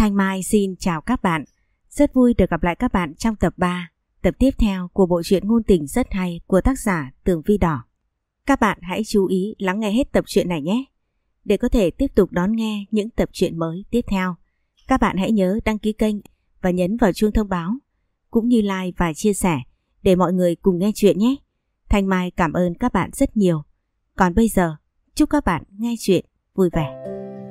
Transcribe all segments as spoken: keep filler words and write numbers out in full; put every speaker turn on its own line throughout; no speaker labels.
Thanh Mai xin chào các bạn. Rất vui được gặp lại các bạn trong tập ba, tập tiếp theo của bộ truyện ngôn tình rất hay của tác giả Tường Vi Đỏ. Các bạn hãy chú ý lắng nghe hết tập truyện này nhé. Để có thể tiếp tục đón nghe những tập truyện mới tiếp theo, các bạn hãy nhớ đăng ký kênh và nhấn vào chuông thông báo, cũng như like và chia sẻ để mọi người cùng nghe chuyện nhé. Thanh Mai cảm ơn các bạn rất nhiều. Còn bây giờ, chúc các bạn nghe chuyện vui vẻ.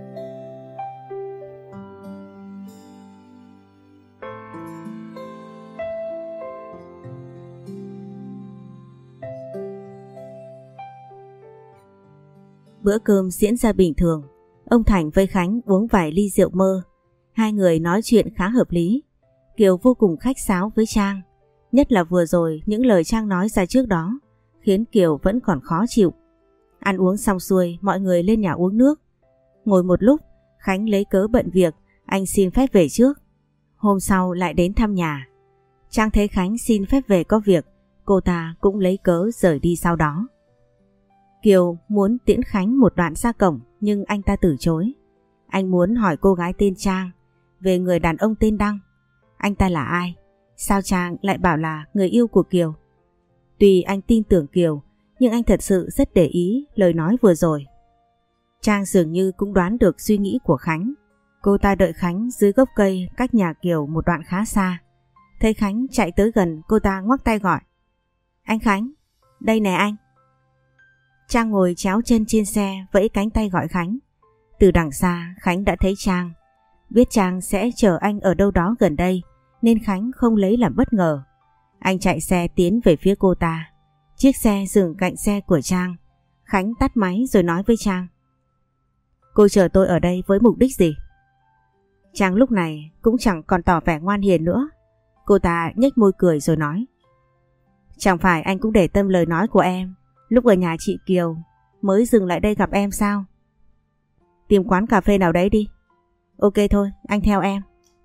Bữa cơm diễn ra bình thường. Ông Thành với Khánh uống vài ly rượu mơ. Hai người nói chuyện khá hợp lý. Kiều vô cùng khách sáo với Trang. Nhất là vừa rồi những lời Trang nói ra trước đó khiến Kiều vẫn còn khó chịu. Ăn uống xong xuôi, mọi người lên nhà uống nước. Ngồi một lúc, Khánh lấy cớ bận việc, anh xin phép về trước. Hôm sau lại đến thăm nhà. Trang thấy Khánh xin phép về có việc, cô ta cũng lấy cớ rời đi sau đó. Kiều muốn tiễn Khánh một đoạn ra cổng nhưng anh ta từ chối. Anh muốn hỏi cô gái tên Trang về người đàn ông tên Đăng. Anh ta là ai? Sao Trang lại bảo là người yêu của Kiều? Tuy anh tin tưởng Kiều, nhưng anh thật sự rất để ý lời nói vừa rồi. Trang dường như cũng đoán được suy nghĩ của Khánh. Cô ta đợi Khánh dưới gốc cây cách nhà Kiều một đoạn khá xa. Thấy Khánh chạy tới gần, cô ta ngoắc tay gọi. Anh Khánh, đây nè anh. Trang ngồi chéo chân trên xe vẫy cánh tay gọi Khánh. Từ đằng xa Khánh đã thấy Trang. Biết Trang sẽ chờ anh ở đâu đó gần đây nên Khánh không lấy làm bất ngờ. Anh chạy xe tiến về phía cô ta. Chiếc xe dừng cạnh xe của Trang. Khánh tắt máy rồi nói với Trang. Cô chờ tôi ở đây với mục đích gì? Trang lúc này cũng chẳng còn tỏ vẻ ngoan hiền nữa. Cô ta nhếch môi cười rồi nói. Chẳng phải anh cũng để tâm lời nói của em lúc ở nhà chị Kiều mới dừng lại đây gặp em sao? Tìm quán cà phê nào đấy đi. Ok thôi, anh theo em.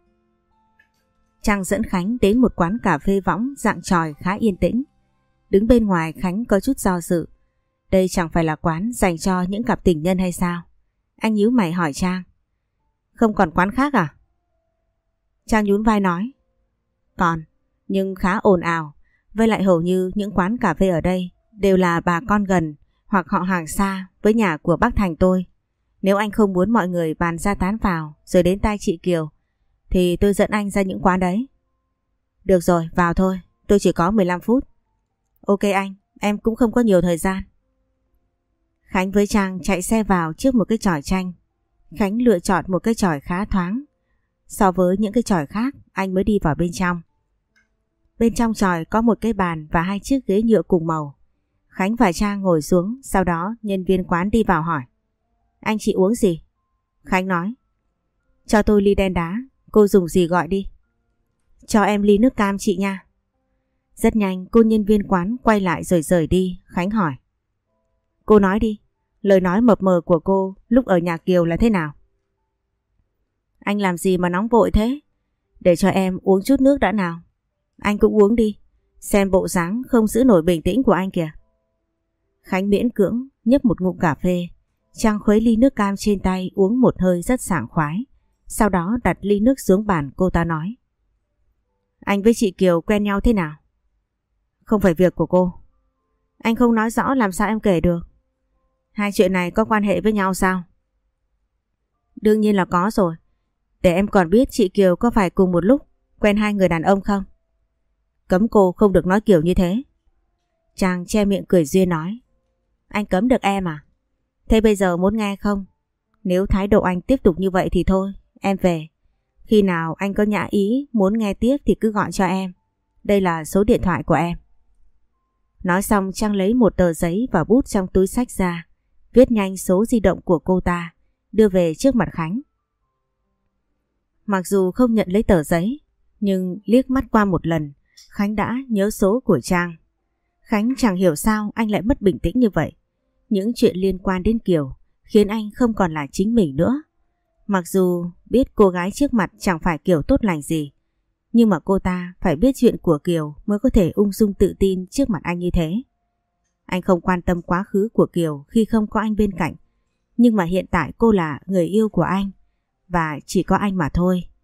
Trang dẫn Khánh đến một quán cà phê võng dạng tròi khá yên tĩnh. Đứng bên ngoài Khánh có chút do dự. Đây chẳng phải là quán dành cho những cặp tình nhân hay sao? Anh nhíu mày hỏi Trang. Không còn quán khác à? Trang nhún vai nói. Còn, nhưng khá ồn ào. Với lại hầu như những quán cà phê ở đây đều là bà con gần hoặc họ hàng xa với nhà của bác Thành tôi. Nếu anh không muốn mọi người bàn ra tán vào rồi đến tai chị Kiều thì tôi dẫn anh ra những quán đấy. Được rồi, vào thôi, tôi chỉ có mười lăm phút. Ok anh, em cũng không có nhiều thời gian. Khánh với Trang chạy xe vào trước một cái chòi tranh. Khánh lựa chọn một cái chòi khá thoáng. So với những cái chòi khác, anh mới đi vào bên trong. Bên trong chòi có một cái bàn và hai chiếc ghế nhựa cùng màu. Khánh và Trang ngồi xuống, sau đó nhân viên quán đi vào hỏi. Anh chị uống gì? Khánh nói. Cho tôi ly đen đá, cô dùng gì gọi đi. Cho em ly nước cam chị nha. Rất nhanh cô nhân viên quán quay lại rồi rời đi. Khánh hỏi. Cô nói đi, lời nói mập mờ của cô lúc ở nhà Kiều là thế nào? Anh làm gì mà nóng vội thế? Để cho em uống chút nước đã nào. Anh cũng uống đi, xem bộ dáng không giữ nổi bình tĩnh của anh kìa. Khánh miễn cưỡng nhấp một ngụm cà phê. Trang khuấy ly nước cam trên tay uống một hơi rất sảng khoái. Sau đó đặt ly nước xuống bàn, cô ta nói. Anh với chị Kiều quen nhau thế nào? Không phải việc của cô. Anh không nói rõ làm sao em kể được. Hai chuyện này có quan hệ với nhau sao? Đương nhiên là có rồi. Để em còn biết chị Kiều có phải cùng một lúc quen hai người đàn ông không? Cấm cô không được nói kiểu như thế. Trang che miệng cười duyên nói. Anh cấm được em à? Thế bây giờ muốn nghe không? Nếu thái độ anh tiếp tục như vậy thì thôi, em về. Khi nào anh có nhã ý muốn nghe tiếp thì cứ gọi cho em. Đây là số điện thoại của em. Nói xong Trang lấy một tờ giấy và bút trong túi xách ra, viết nhanh số di động của cô ta, đưa về trước mặt Khánh. Mặc dù không nhận lấy tờ giấy, nhưng liếc mắt qua một lần, Khánh đã nhớ số của Trang. Khánh chẳng hiểu sao anh lại mất bình tĩnh như vậy. Những chuyện liên quan đến Kiều khiến anh không còn là chính mình nữa. Mặc dù biết cô gái trước mặt chẳng phải Kiều tốt lành gì, nhưng mà cô ta phải biết chuyện của Kiều mới có thể ung dung tự tin trước mặt anh như thế. Anh không quan tâm quá khứ của Kiều khi không có anh bên cạnh, nhưng mà hiện tại cô là người yêu của anh và chỉ có anh mà thôi.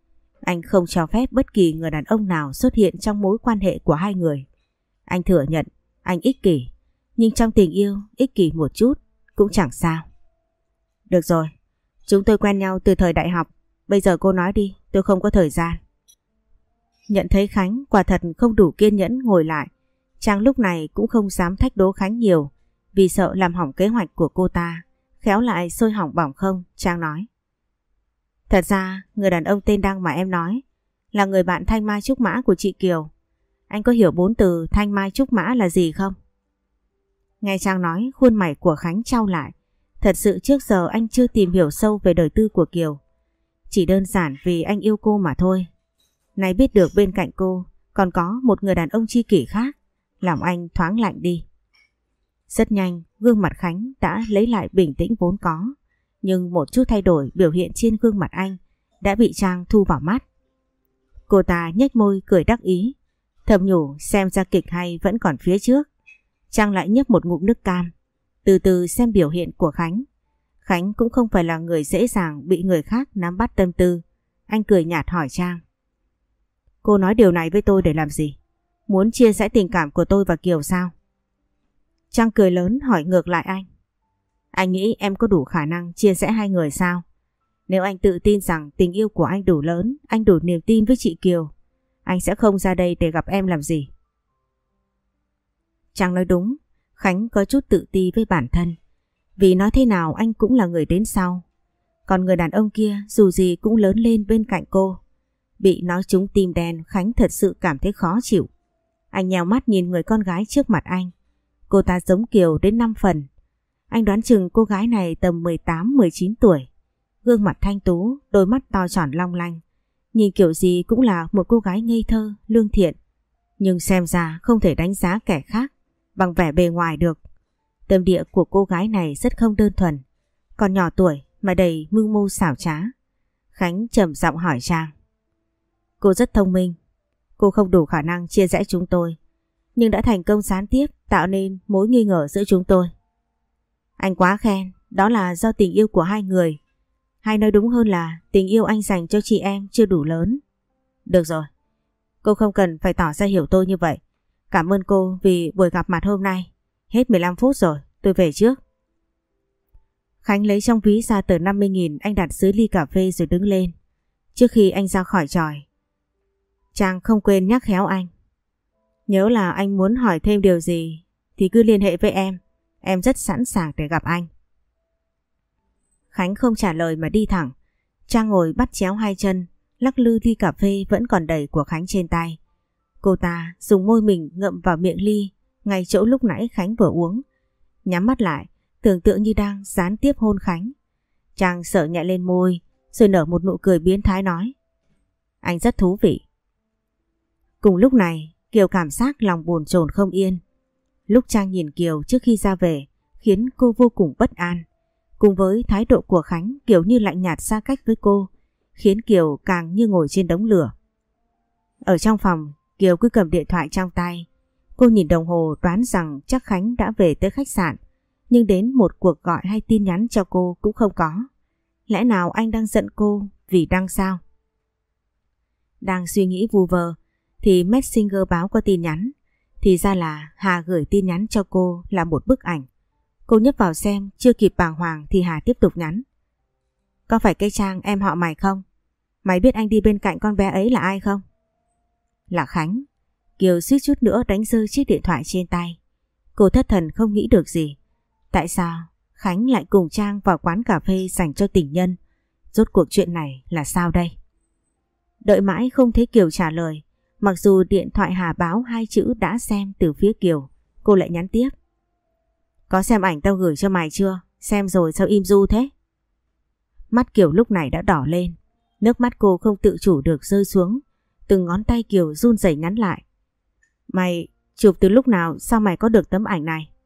Anh không cho phép bất kỳ người đàn ông nào xuất hiện trong mối quan hệ của hai người. Anh thừa nhận anh ích kỷ, nhưng trong tình yêu ích kỷ một chút cũng chẳng sao. Được rồi, chúng tôi quen nhau từ thời đại học. Bây giờ cô nói đi, tôi không có thời gian. Nhận thấy Khánh quả thật không đủ kiên nhẫn ngồi lại, Trang lúc này cũng không dám thách đố Khánh nhiều, vì sợ làm hỏng kế hoạch của cô ta. Khéo lại sôi hỏng bỏng không, Trang nói. Thật ra người đàn ông tên Đăng mà em nói là người bạn thanh mai trúc mã của chị Kiều. Anh có hiểu bốn từ thanh mai trúc mã là gì không? Nghe Trang nói, khuôn mặt của Khánh chau lại. Thật sự trước giờ anh chưa tìm hiểu sâu về đời tư của Kiều. Chỉ đơn giản vì anh yêu cô mà thôi. Nay biết được bên cạnh cô còn có một người đàn ông tri kỷ khác, lòng anh thoáng lạnh đi. Rất nhanh, gương mặt Khánh đã lấy lại bình tĩnh vốn có. Nhưng một chút thay đổi biểu hiện trên gương mặt anh đã bị Trang thu vào mắt. Cô ta nhếch môi cười đắc ý, thầm nhủ xem ra kịch hay vẫn còn phía trước. Trang lại nhấp một ngụm nước cam, từ từ xem biểu hiện của Khánh. Khánh cũng không phải là người dễ dàng bị người khác nắm bắt tâm tư. Anh cười nhạt hỏi Trang. Cô nói điều này với tôi để làm gì? Muốn chia sẻ tình cảm của tôi và Kiều sao? Trang cười lớn hỏi ngược lại anh. Anh nghĩ em có đủ khả năng chia sẻ hai người sao? Nếu anh tự tin rằng tình yêu của anh đủ lớn, anh đủ niềm tin với chị Kiều, anh sẽ không ra đây để gặp em làm gì. Trang nói đúng, Khánh có chút tự ti với bản thân. Vì nói thế nào anh cũng là người đến sau. Còn người đàn ông kia dù gì cũng lớn lên bên cạnh cô. Bị nói trúng tim đen, Khánh thật sự cảm thấy khó chịu. Anh nheo mắt nhìn người con gái trước mặt anh. Cô ta giống Kiều đến năm phần. Anh đoán chừng cô gái này tầm mười tám mười chín tuổi. Gương mặt thanh tú, đôi mắt to tròn long lanh. Nhìn kiểu gì cũng là một cô gái ngây thơ, lương thiện. Nhưng xem ra không thể đánh giá kẻ khác bằng vẻ bề ngoài được. Tâm địa của cô gái này rất không đơn thuần. Còn nhỏ tuổi mà đầy mưu mô xảo trá. Khánh trầm giọng hỏi Trang. Cô rất thông minh. Cô không đủ khả năng chia rẽ chúng tôi, nhưng đã thành công gián tiếp tạo nên mối nghi ngờ giữa chúng tôi. Anh quá khen, đó là do tình yêu của hai người. Hay nói đúng hơn là tình yêu anh dành cho chị em chưa đủ lớn. Được rồi, cô không cần phải tỏ ra hiểu tôi như vậy. Cảm ơn cô vì buổi gặp mặt hôm nay. Hết mười lăm phút rồi, tôi về trước. Khánh lấy trong ví ra tờ năm mươi nghìn anh đặt dưới ly cà phê rồi đứng lên. Trước khi anh ra khỏi tròi, Trang không quên nhắc khéo anh. Nhớ là anh muốn hỏi thêm điều gì thì cứ liên hệ với em. Em rất sẵn sàng để gặp anh. Khánh không trả lời mà đi thẳng. Trang ngồi bắt chéo hai chân, lắc lư ly cà phê vẫn còn đầy của Khánh trên tay. Cô ta dùng môi mình ngậm vào miệng ly ngay chỗ lúc nãy Khánh vừa uống. Nhắm mắt lại, tưởng tượng như đang gián tiếp hôn Khánh. Trang sợ nhẹ lên môi rồi nở một nụ cười biến thái nói. Anh rất thú vị. Cùng lúc này Kiều cảm giác lòng bồn chồn không yên. Lúc Trang nhìn Kiều trước khi ra về khiến cô vô cùng bất an. Cùng với thái độ của Khánh kiểu như lạnh nhạt xa cách với cô, khiến Kiều càng như ngồi trên đống lửa. Ở trong phòng, Kiều cứ cầm điện thoại trong tay. Cô nhìn đồng hồ đoán rằng chắc Khánh đã về tới khách sạn, nhưng đến một cuộc gọi hay tin nhắn cho cô cũng không có. Lẽ nào anh đang giận cô vì Đăng sao? Đang suy nghĩ vu vơ thì Messenger báo có tin nhắn. Thì ra là Hà gửi tin nhắn cho cô là một bức ảnh. Cô nhấp vào xem, chưa kịp bàng hoàng thì Hà tiếp tục nhắn. Có phải cái Trang em họ mày không? Mày biết anh đi bên cạnh con bé ấy là ai không? Là Khánh. Kiều suýt chút nữa đánh rơi chiếc điện thoại trên tay. Cô thất thần không nghĩ được gì. Tại sao Khánh lại cùng Trang vào quán cà phê dành cho tình nhân? Rốt cuộc chuyện này là sao đây? Đợi mãi không thấy Kiều trả lời. Mặc dù điện thoại Hà báo hai chữ đã xem từ phía Kiều, cô lại nhắn tiếp. Có xem ảnh tao gửi cho mày chưa? Xem rồi sao im ru thế? Mắt Kiều lúc này đã đỏ lên. Nước mắt cô không tự chủ được rơi xuống. Từng ngón tay Kiều run rẩy nhắn lại. Mày chụp từ lúc nào sao mày có được tấm ảnh này?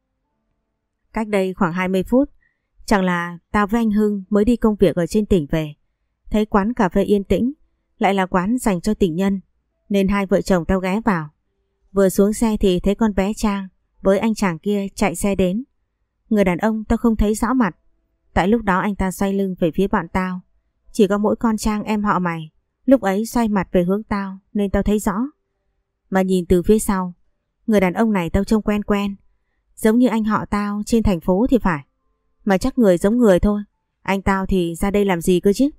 Cách đây khoảng hai mươi phút. Chẳng là tao với anh Hưng mới đi công việc ở trên tỉnh về. Thấy quán cà phê yên tĩnh, lại là quán dành cho tình nhân, nên hai vợ chồng tao ghé vào. Vừa xuống xe thì thấy con bé Trang với anh chàng kia chạy xe đến. Người đàn ông tao không thấy rõ mặt. Tại lúc đó anh ta xoay lưng về phía bọn tao. Chỉ có mỗi con Trang em họ mày Lúc ấy xoay mặt về hướng tao nên tao thấy rõ. Mà nhìn từ phía sau, người đàn ông này tao trông quen quen, giống như anh họ tao trên thành phố thì phải. Mà chắc người giống người thôi. Anh tao thì ra đây làm gì cơ chứ?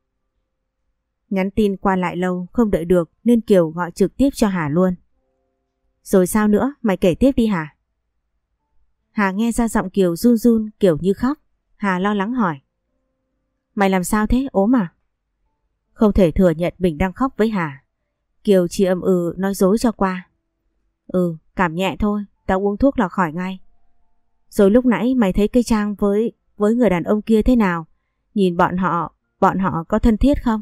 Nhắn tin qua lại lâu không đợi được nên Kiều gọi trực tiếp cho Hà luôn. Rồi sao nữa, mày kể tiếp đi Hà. Hà nghe ra giọng Kiều run run kiểu như khóc. Hà lo lắng hỏi. Mày làm sao thế, ốm à? Không thể thừa nhận mình đang khóc với Hà. Kiều chỉ ậm ừ nói dối cho qua. Ừ, cảm nhẹ thôi, tao uống thuốc là khỏi ngay. Rồi lúc nãy mày thấy cây Trang với với người đàn ông kia thế nào? Nhìn bọn họ, bọn họ có thân thiết không?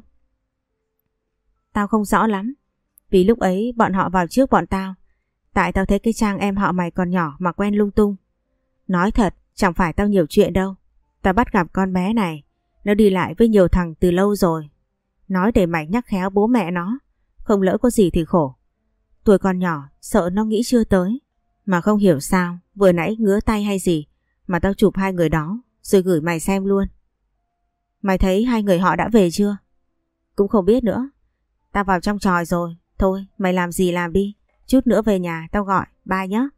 Tao không rõ lắm, vì lúc ấy bọn họ vào trước bọn tao. Tại tao thấy cái Trang em họ mày còn nhỏ mà quen lung tung. Nói thật, chẳng phải tao nhiều chuyện đâu. Tao bắt gặp con bé này, nó đi lại với nhiều thằng từ lâu rồi. Nói để mày nhắc khéo bố mẹ nó, không lỡ có gì thì khổ. Tuổi còn nhỏ, sợ nó nghĩ chưa tới. Mà không hiểu sao, vừa nãy ngứa tay hay gì mà tao chụp hai người đó rồi gửi mày xem luôn. Mày thấy hai người họ đã về chưa? Cũng không biết nữa. Tao vào trong tròi rồi. Thôi, mày làm gì làm đi. Chút nữa về nhà tao gọi, bye nhé.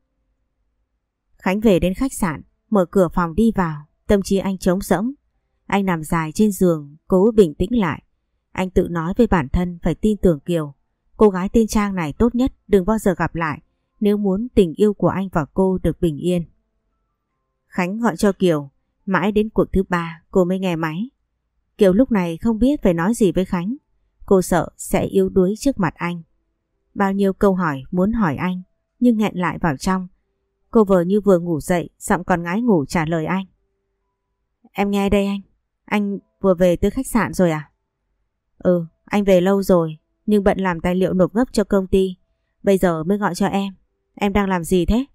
Khánh về đến khách sạn, mở cửa phòng đi vào, tâm trí anh trống rỗng. Anh nằm dài trên giường, cố bình tĩnh lại. Anh tự nói với bản thân phải tin tưởng Kiều. Cô gái tên Trang này tốt nhất đừng bao giờ gặp lại nếu muốn tình yêu của anh và cô được bình yên. Khánh gọi cho Kiều, mãi đến cuộc thứ ba cô mới nghe máy. Kiều lúc này không biết phải nói gì với Khánh. Cô sợ sẽ yếu đuối trước mặt anh. Bao nhiêu câu hỏi muốn hỏi anh nhưng nghẹn lại vào trong. Cô vờ như vừa ngủ dậy, giọng còn ngái ngủ trả lời anh. Em nghe đây anh. Anh vừa về từ khách sạn rồi à? Ừ, anh về lâu rồi nhưng bận làm tài liệu nộp gấp cho công ty. Bây giờ mới gọi cho em. Em đang làm gì thế?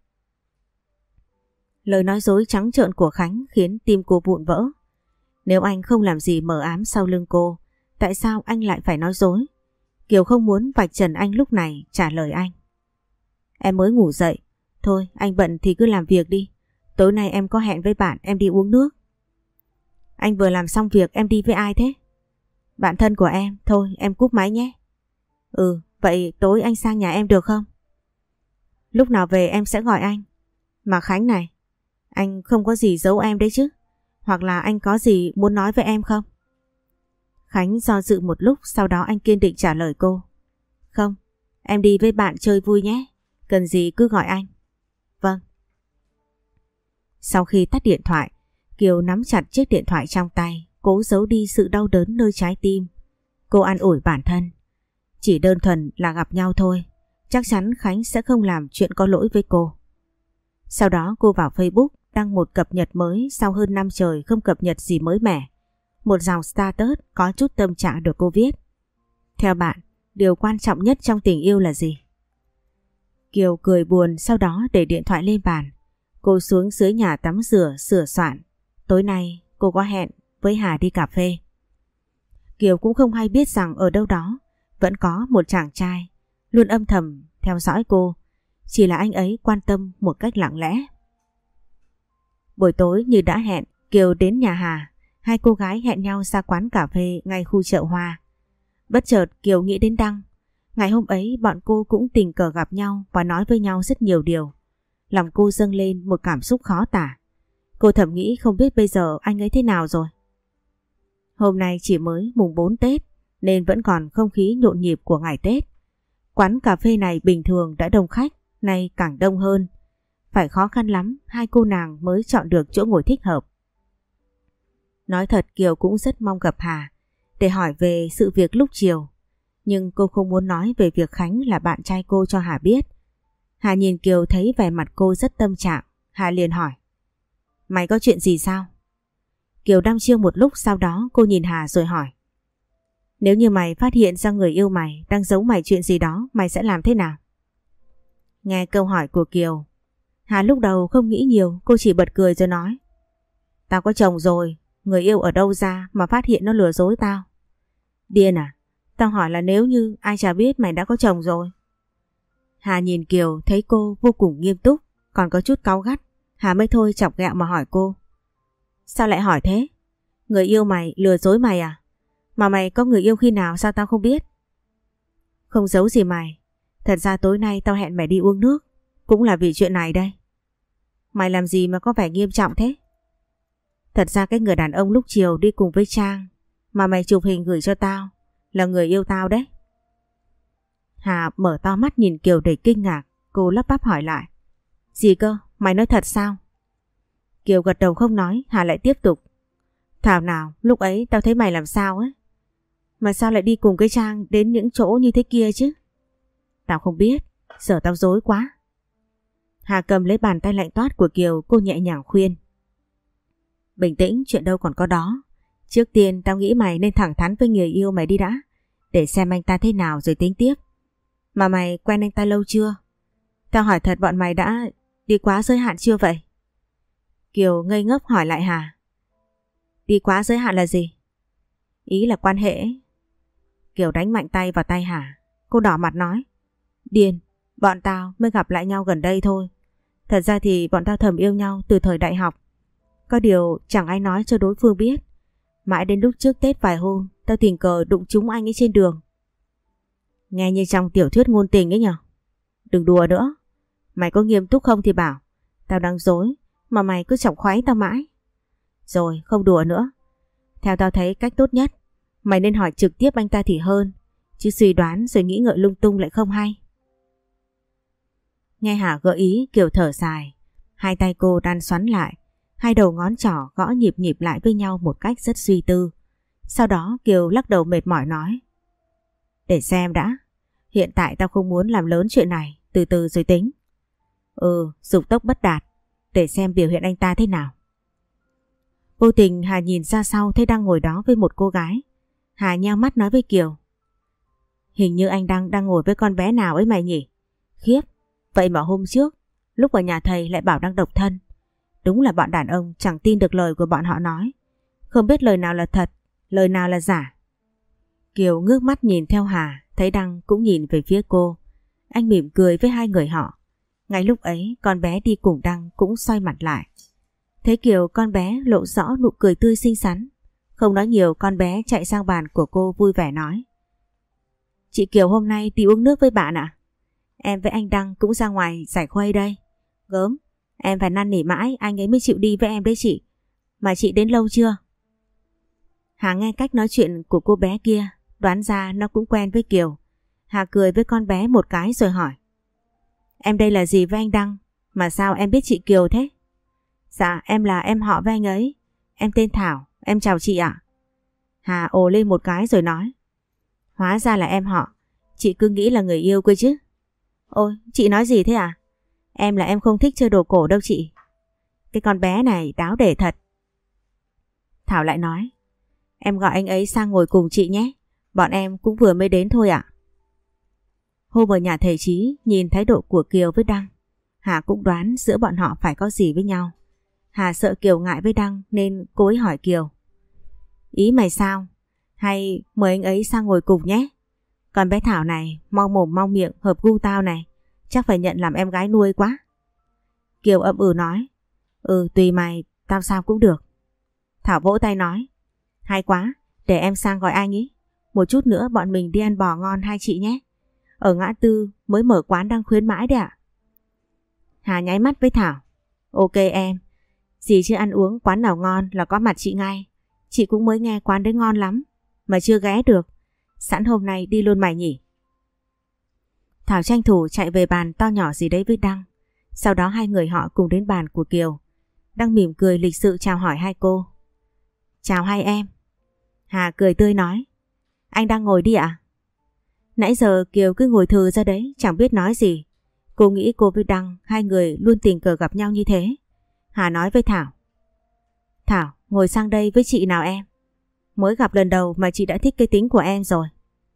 Lời nói dối trắng trợn của Khánh khiến tim cô vụn vỡ. Nếu anh không làm gì mờ ám sau lưng cô, tại sao anh lại phải nói dối? Kiều không muốn vạch trần anh lúc này, trả lời anh. Em mới ngủ dậy. Thôi anh bận thì cứ làm việc đi. Tối nay em có hẹn với bạn, em đi uống nước. Anh vừa làm xong việc em đi với ai thế? Bạn thân của em. Thôi em cúp máy nhé. Ừ, vậy tối anh sang nhà em được không? Lúc nào về em sẽ gọi anh. Mà Khánh này, anh không có gì giấu em đấy chứ? Hoặc là anh có gì muốn nói với em không? Khánh do dự một lúc, sau đó anh kiên định trả lời cô. Không, em đi với bạn chơi vui nhé. Cần gì cứ gọi anh. Vâng. Sau khi tắt điện thoại, Kiều nắm chặt chiếc điện thoại trong tay, cố giấu đi sự đau đớn nơi trái tim. Cô an ủi bản thân. Chỉ đơn thuần là gặp nhau thôi. Chắc chắn Khánh sẽ không làm chuyện có lỗi với cô. Sau đó cô vào Facebook đăng một cập nhật mới sau hơn năm trời không cập nhật gì mới mẻ. Một dòng status có chút tâm trạng được cô viết. Theo bạn, điều quan trọng nhất trong tình yêu là gì? Kiều cười buồn, sau đó để điện thoại lên bàn. Cô xuống dưới nhà tắm rửa, sửa soạn. Tối nay cô có hẹn với Hà đi cà phê. Kiều cũng không hay biết rằng ở đâu đó vẫn có một chàng trai luôn âm thầm theo dõi cô. Chỉ là anh ấy quan tâm một cách lặng lẽ. Buổi tối như đã hẹn, Kiều đến nhà Hà. Hai cô gái hẹn nhau ra quán cà phê ngay khu chợ Hoa. Bất chợt Kiều nghĩ đến Đăng. Ngày hôm ấy bọn cô cũng tình cờ gặp nhau và nói với nhau rất nhiều điều. Lòng cô dâng lên một cảm xúc khó tả. Cô thầm nghĩ không biết bây giờ anh ấy thế nào rồi. Hôm nay chỉ mới mùng bốn Tết nên vẫn còn không khí nhộn nhịp của ngày Tết. Quán cà phê này bình thường đã đông khách, nay càng đông hơn. Phải khó khăn lắm hai cô nàng mới chọn được chỗ ngồi thích hợp. Nói thật Kiều cũng rất mong gặp Hà để hỏi về sự việc lúc chiều. Nhưng cô không muốn nói về việc Khánh là bạn trai cô cho Hà biết. Hà nhìn Kiều thấy vẻ mặt cô rất tâm trạng. Hà liền hỏi. Mày có chuyện gì sao? Kiều đăm chiêu một lúc, sau đó cô nhìn Hà rồi hỏi. Nếu như mày phát hiện ra người yêu mày đang giấu mày chuyện gì đó, mày sẽ làm thế nào? Nghe câu hỏi của Kiều, Hà lúc đầu không nghĩ nhiều, cô chỉ bật cười rồi nói. Tao có chồng rồi, người yêu ở đâu ra mà phát hiện nó lừa dối tao? Điên à? Tao hỏi là nếu như ai chả biết mày đã có chồng rồi. Hà nhìn Kiều thấy cô vô cùng nghiêm túc, còn có chút cáu gắt. Hà mới thôi chọc ghẹo mà hỏi cô. Sao lại hỏi thế? Người yêu mày lừa dối mày à? Mà mày có người yêu khi nào sao tao không biết? Không giấu gì mày. Thật ra tối nay tao hẹn mày đi uống nước. Cũng là vì chuyện này đây. Mày làm gì mà có vẻ nghiêm trọng thế? Thật ra cái người đàn ông lúc chiều đi cùng với Trang mà mày chụp hình gửi cho tao là người yêu tao đấy. Hà mở to mắt nhìn Kiều đầy kinh ngạc. Cô lắp bắp hỏi lại. Gì cơ? Mày nói thật sao? Kiều gật đầu không nói. Hà lại tiếp tục. Thảo nào lúc ấy tao thấy mày làm sao ấy. Mà sao lại đi cùng cái Trang đến những chỗ như thế kia chứ? Tao không biết. Giờ tao rối quá. Hà cầm lấy bàn tay lạnh toát của Kiều. Cô nhẹ nhàng khuyên. Bình tĩnh, chuyện đâu còn có đó. Trước tiên tao nghĩ mày nên thẳng thắn với người yêu mày đi đã. Để xem anh ta thế nào rồi tính tiếp. Mà mày quen anh ta lâu chưa? Tao hỏi thật, bọn mày đã đi quá giới hạn chưa vậy? Kiều ngây ngốc hỏi lại Hà. Đi quá giới hạn là gì? Ý là quan hệ. Kiều đánh mạnh tay vào tay Hà. Cô đỏ mặt nói. Điên, bọn tao mới gặp lại nhau gần đây thôi. Thật ra thì bọn tao thầm yêu nhau từ thời đại học. Có điều chẳng ai nói cho đối phương biết. Mãi đến lúc trước Tết vài hôm tao tình cờ đụng trúng anh ấy trên đường. Nghe như trong tiểu thuyết ngôn tình ấy nhở. Đừng đùa nữa. Mày có nghiêm túc không thì bảo. Tao đang dối mà mày cứ chọc khoáy tao mãi. Rồi không đùa nữa. Theo tao thấy cách tốt nhất mày nên hỏi trực tiếp anh ta thì hơn. Chứ suy đoán rồi nghĩ ngợi lung tung lại không hay. Nghe Hà gợi ý, Kiều thở dài. Hai tay cô đan xoắn lại. Hai đầu ngón trỏ gõ nhịp nhịp lại với nhau một cách rất suy tư. Sau đó Kiều lắc đầu mệt mỏi nói. Để xem đã. Hiện tại tao không muốn làm lớn chuyện này. Từ từ rồi tính. Ừ, dục tốc bất đạt. Để xem biểu hiện anh ta thế nào. Vô tình Hà nhìn ra sau thấy đang ngồi đó với một cô gái. Hà nheo mắt nói với Kiều. Hình như anh Đăng đang ngồi với con bé nào ấy mày nhỉ? Khiếp, vậy mà hôm trước lúc ở nhà thầy lại bảo đang độc thân. Đúng là bọn đàn ông chẳng tin được lời của bọn họ nói. Không biết lời nào là thật, lời nào là giả. Kiều ngước mắt nhìn theo Hà, thấy Đăng cũng nhìn về phía cô. Anh mỉm cười với hai người họ. Ngay lúc ấy con bé đi cùng Đăng cũng xoay mặt lại. Thấy Kiều, con bé lộ rõ nụ cười tươi xinh xắn. Không nói nhiều, con bé chạy sang bàn của cô vui vẻ nói. Chị Kiều hôm nay đi uống nước với bạn ạ. Em với anh Đăng cũng ra ngoài giải khuây đây. Gớm, em phải năn nỉ mãi anh ấy mới chịu đi với em đấy chị. Mà chị đến lâu chưa? Hà nghe cách nói chuyện của cô bé kia, đoán ra nó cũng quen với Kiều. Hà cười với con bé một cái rồi hỏi. Em đây là gì với anh Đăng? Mà sao em biết chị Kiều thế? Dạ em là em họ với anh ấy. Em tên Thảo, em chào chị ạ. Hà ồ lên một cái rồi nói. Hóa ra là em họ. Chị cứ nghĩ là người yêu cơ chứ. Ôi chị nói gì thế à? Em là em không thích chơi đồ cổ đâu chị. Cái con bé này đáo để thật. Thảo lại nói. Em gọi anh ấy sang ngồi cùng chị nhé. Bọn em cũng vừa mới đến thôi ạ. Hôm ở nhà thầy Chí nhìn thái độ của Kiều với Đăng, Hà cũng đoán giữa bọn họ phải có gì với nhau. Hà sợ Kiều ngại với Đăng nên cô ấy hỏi Kiều. Ý mày sao? Hay mời anh ấy sang ngồi cùng nhé. Còn bé Thảo này mau mồm mau miệng hợp gu tao này. Chắc phải nhận làm em gái nuôi quá. Kiều ậm ừ nói. Ừ tùy mày, tao sao cũng được. Thảo vỗ tay nói. Hay quá, để em sang gọi anh ý. Một chút nữa bọn mình đi ăn bò ngon hai chị nhé. Ở ngã tư mới mở quán đang khuyến mãi đấy ạ. Hà nháy mắt với Thảo. Ok em. Gì chưa ăn uống quán nào ngon là có mặt chị ngay. Chị cũng mới nghe quán đấy ngon lắm mà chưa ghé được. Sẵn hôm nay đi luôn mày nhỉ. Thảo tranh thủ chạy về bàn to nhỏ gì đấy với Đăng. Sau đó hai người họ cùng đến bàn của Kiều. Đăng mỉm cười lịch sự chào hỏi hai cô. Chào hai em. Hà cười tươi nói. Anh đang ngồi đi ạ. Nãy giờ Kiều cứ ngồi thừ ra đấy chẳng biết nói gì. Cô nghĩ cô với Đăng hai người luôn tình cờ gặp nhau như thế. Hà nói với Thảo. Thảo ngồi sang đây với chị nào em. Mới gặp lần đầu mà chị đã thích cái tính của em rồi.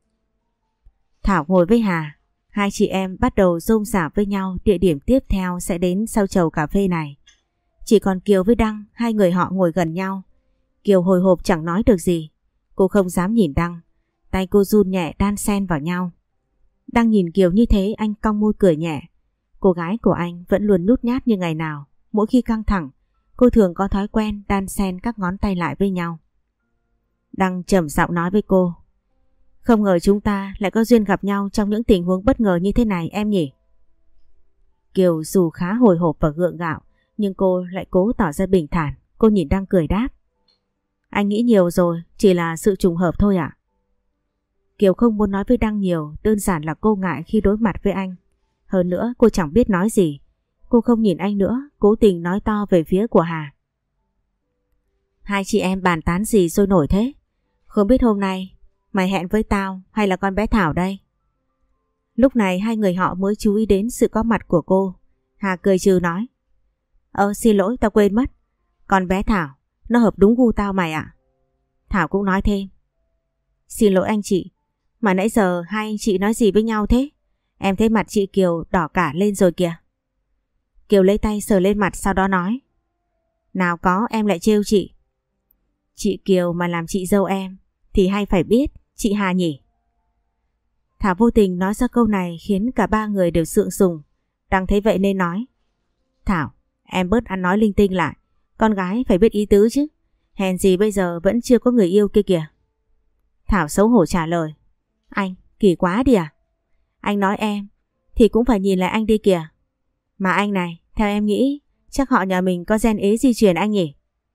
Thảo ngồi với Hà. Hai chị em bắt đầu rôm rả với nhau. Địa điểm tiếp theo sẽ đến sau chầu cà phê này. Chỉ còn Kiều với Đăng, hai người họ ngồi gần nhau. Kiều hồi hộp chẳng nói được gì. Cô không dám nhìn Đăng. Tay cô run nhẹ đan xen vào nhau. Đăng nhìn Kiều như thế anh cong môi cười nhẹ. Cô gái của anh vẫn luôn nhút nhát như ngày nào. Mỗi khi căng thẳng, cô thường có thói quen đan xen các ngón tay lại với nhau. Đăng trầm giọng nói với cô. Không ngờ chúng ta lại có duyên gặp nhau trong những tình huống bất ngờ như thế này em nhỉ? Kiều dù khá hồi hộp và gượng gạo, nhưng cô lại cố tỏ ra bình thản. Cô nhìn Đăng cười đáp. Anh nghĩ nhiều rồi, chỉ là sự trùng hợp thôi ạ. Kiều không muốn nói với Đăng nhiều, đơn giản là cô ngại khi đối mặt với anh. Hơn nữa cô chẳng biết nói gì. Cô không nhìn anh nữa, cố tình nói to về phía của Hà. Hai chị em bàn tán gì sôi nổi thế? Không biết hôm nay mày hẹn với tao hay là con bé Thảo đây? Lúc này hai người họ mới chú ý đến sự có mặt của cô. Hà cười trừ nói. Ờ xin lỗi tao quên mất. Con bé Thảo, nó hợp đúng gu tao mày ạ. Thảo cũng nói thêm. Xin lỗi anh chị, mà nãy giờ hai anh chị nói gì với nhau thế? Em thấy mặt chị Kiều đỏ cả lên rồi kìa. Kiều lấy tay sờ lên mặt sau đó nói. Nào có, em lại trêu chị. Chị Kiều mà làm chị dâu em thì hay phải biết, chị Hà nhỉ? Thảo vô tình nói ra câu này khiến cả ba người đều sượng sùng. Đăng thấy vậy nên nói. Thảo, em bớt ăn nói linh tinh lại. Con gái phải biết ý tứ chứ. Hèn gì bây giờ vẫn chưa có người yêu kia kìa. Thảo xấu hổ trả lời. Anh, kỳ quá đi à? Anh nói em thì cũng phải nhìn lại anh đi kìa. Mà anh này, theo em nghĩ chắc họ nhà mình có gen ế di truyền anh nhỉ?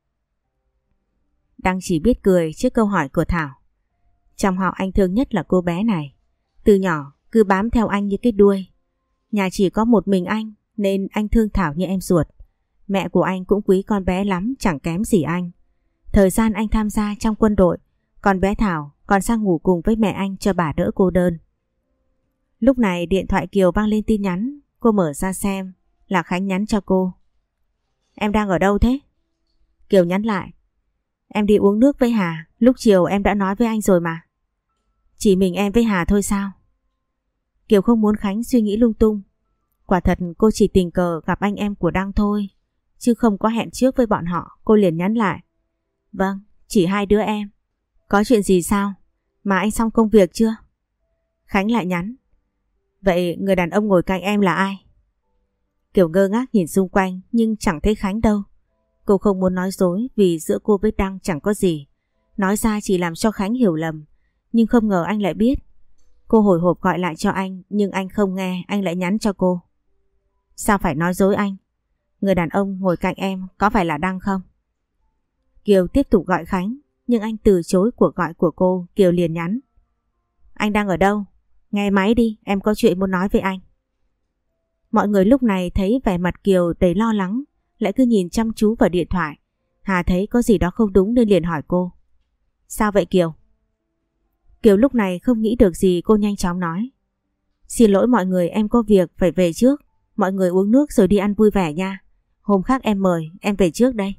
Đăng chỉ biết cười trước câu hỏi của Thảo. Trong họ anh thương nhất là cô bé này. Từ nhỏ cứ bám theo anh như cái đuôi. Nhà chỉ có một mình anh nên anh thương Thảo như em ruột. Mẹ của anh cũng quý con bé lắm, chẳng kém gì anh. Thời gian anh tham gia trong quân đội, con bé Thảo còn sang ngủ cùng với mẹ anh cho bà đỡ cô đơn. Lúc này điện thoại Kiều vang lên tin nhắn. Cô mở ra xem là Khánh nhắn cho cô. Em đang ở đâu thế? Kiều nhắn lại. Em đi uống nước với Hà, lúc chiều em đã nói với anh rồi mà. Chỉ mình em với Hà thôi sao? Kiều không muốn Khánh suy nghĩ lung tung. Quả thật cô chỉ tình cờ gặp anh em của Đăng thôi, chứ không có hẹn trước với bọn họ. Cô liền nhắn lại. Vâng, chỉ hai đứa em. Có chuyện gì sao? Mà anh xong công việc chưa? Khánh lại nhắn. Vậy người đàn ông ngồi cạnh em là ai? Kiều ngơ ngác nhìn xung quanh nhưng chẳng thấy Khánh đâu. Cô không muốn nói dối vì giữa cô với Đăng chẳng có gì. Nói ra chỉ làm cho Khánh hiểu lầm. Nhưng không ngờ anh lại biết. Cô hồi hộp gọi lại cho anh nhưng anh không nghe, anh lại nhắn cho cô. Sao phải nói dối anh? Người đàn ông ngồi cạnh em có phải là Đăng không? Kiều tiếp tục gọi Khánh nhưng anh từ chối cuộc gọi của cô. Kiều liền nhắn. Anh đang ở đâu? Nghe máy đi, em có chuyện muốn nói với anh. Mọi người lúc này thấy vẻ mặt Kiều đầy lo lắng, lại cứ nhìn chăm chú vào điện thoại. Hà thấy có gì đó không đúng nên liền hỏi cô. Sao vậy Kiều? Kiều lúc này không nghĩ được gì, cô nhanh chóng nói. Xin lỗi mọi người, em có việc phải về trước. Mọi người uống nước rồi đi ăn vui vẻ nha. Hôm khác em mời, em về trước đây.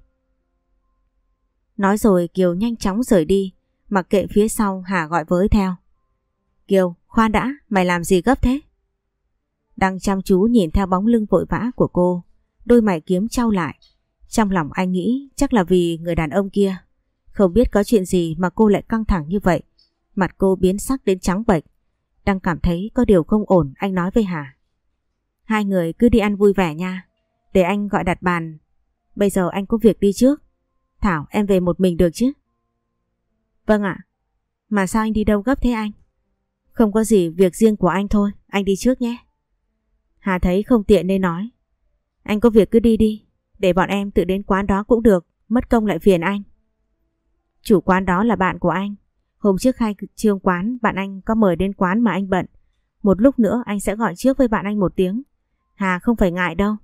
Nói rồi Kiều nhanh chóng rời đi, mặc kệ phía sau Hà gọi với theo. Kiều, khoan đã, mày làm gì gấp thế? Đăng chăm chú nhìn theo bóng lưng vội vã của cô, đôi mày kiếm chau lại. Trong lòng anh nghĩ chắc là vì người đàn ông kia. Không biết có chuyện gì mà cô lại căng thẳng như vậy. Mặt cô biến sắc đến trắng bệch. Đăng cảm thấy có điều không ổn, anh nói với Hà. Hai người cứ đi ăn vui vẻ nha, để anh gọi đặt bàn. Bây giờ anh có việc đi trước. Thảo, em về một mình được chứ? Vâng ạ. Mà sao anh đi đâu gấp thế anh? Không có gì, việc riêng của anh thôi, anh đi trước nhé. Hà thấy không tiện nên nói. Anh có việc cứ đi đi, để bọn em tự đến quán đó cũng được, mất công lại phiền anh. Chủ quán đó là bạn của anh. Hôm trước khai trương quán, bạn anh có mời đến quán mà anh bận. Một lúc nữa anh sẽ gọi trước với bạn anh một tiếng. Hà không phải ngại đâu.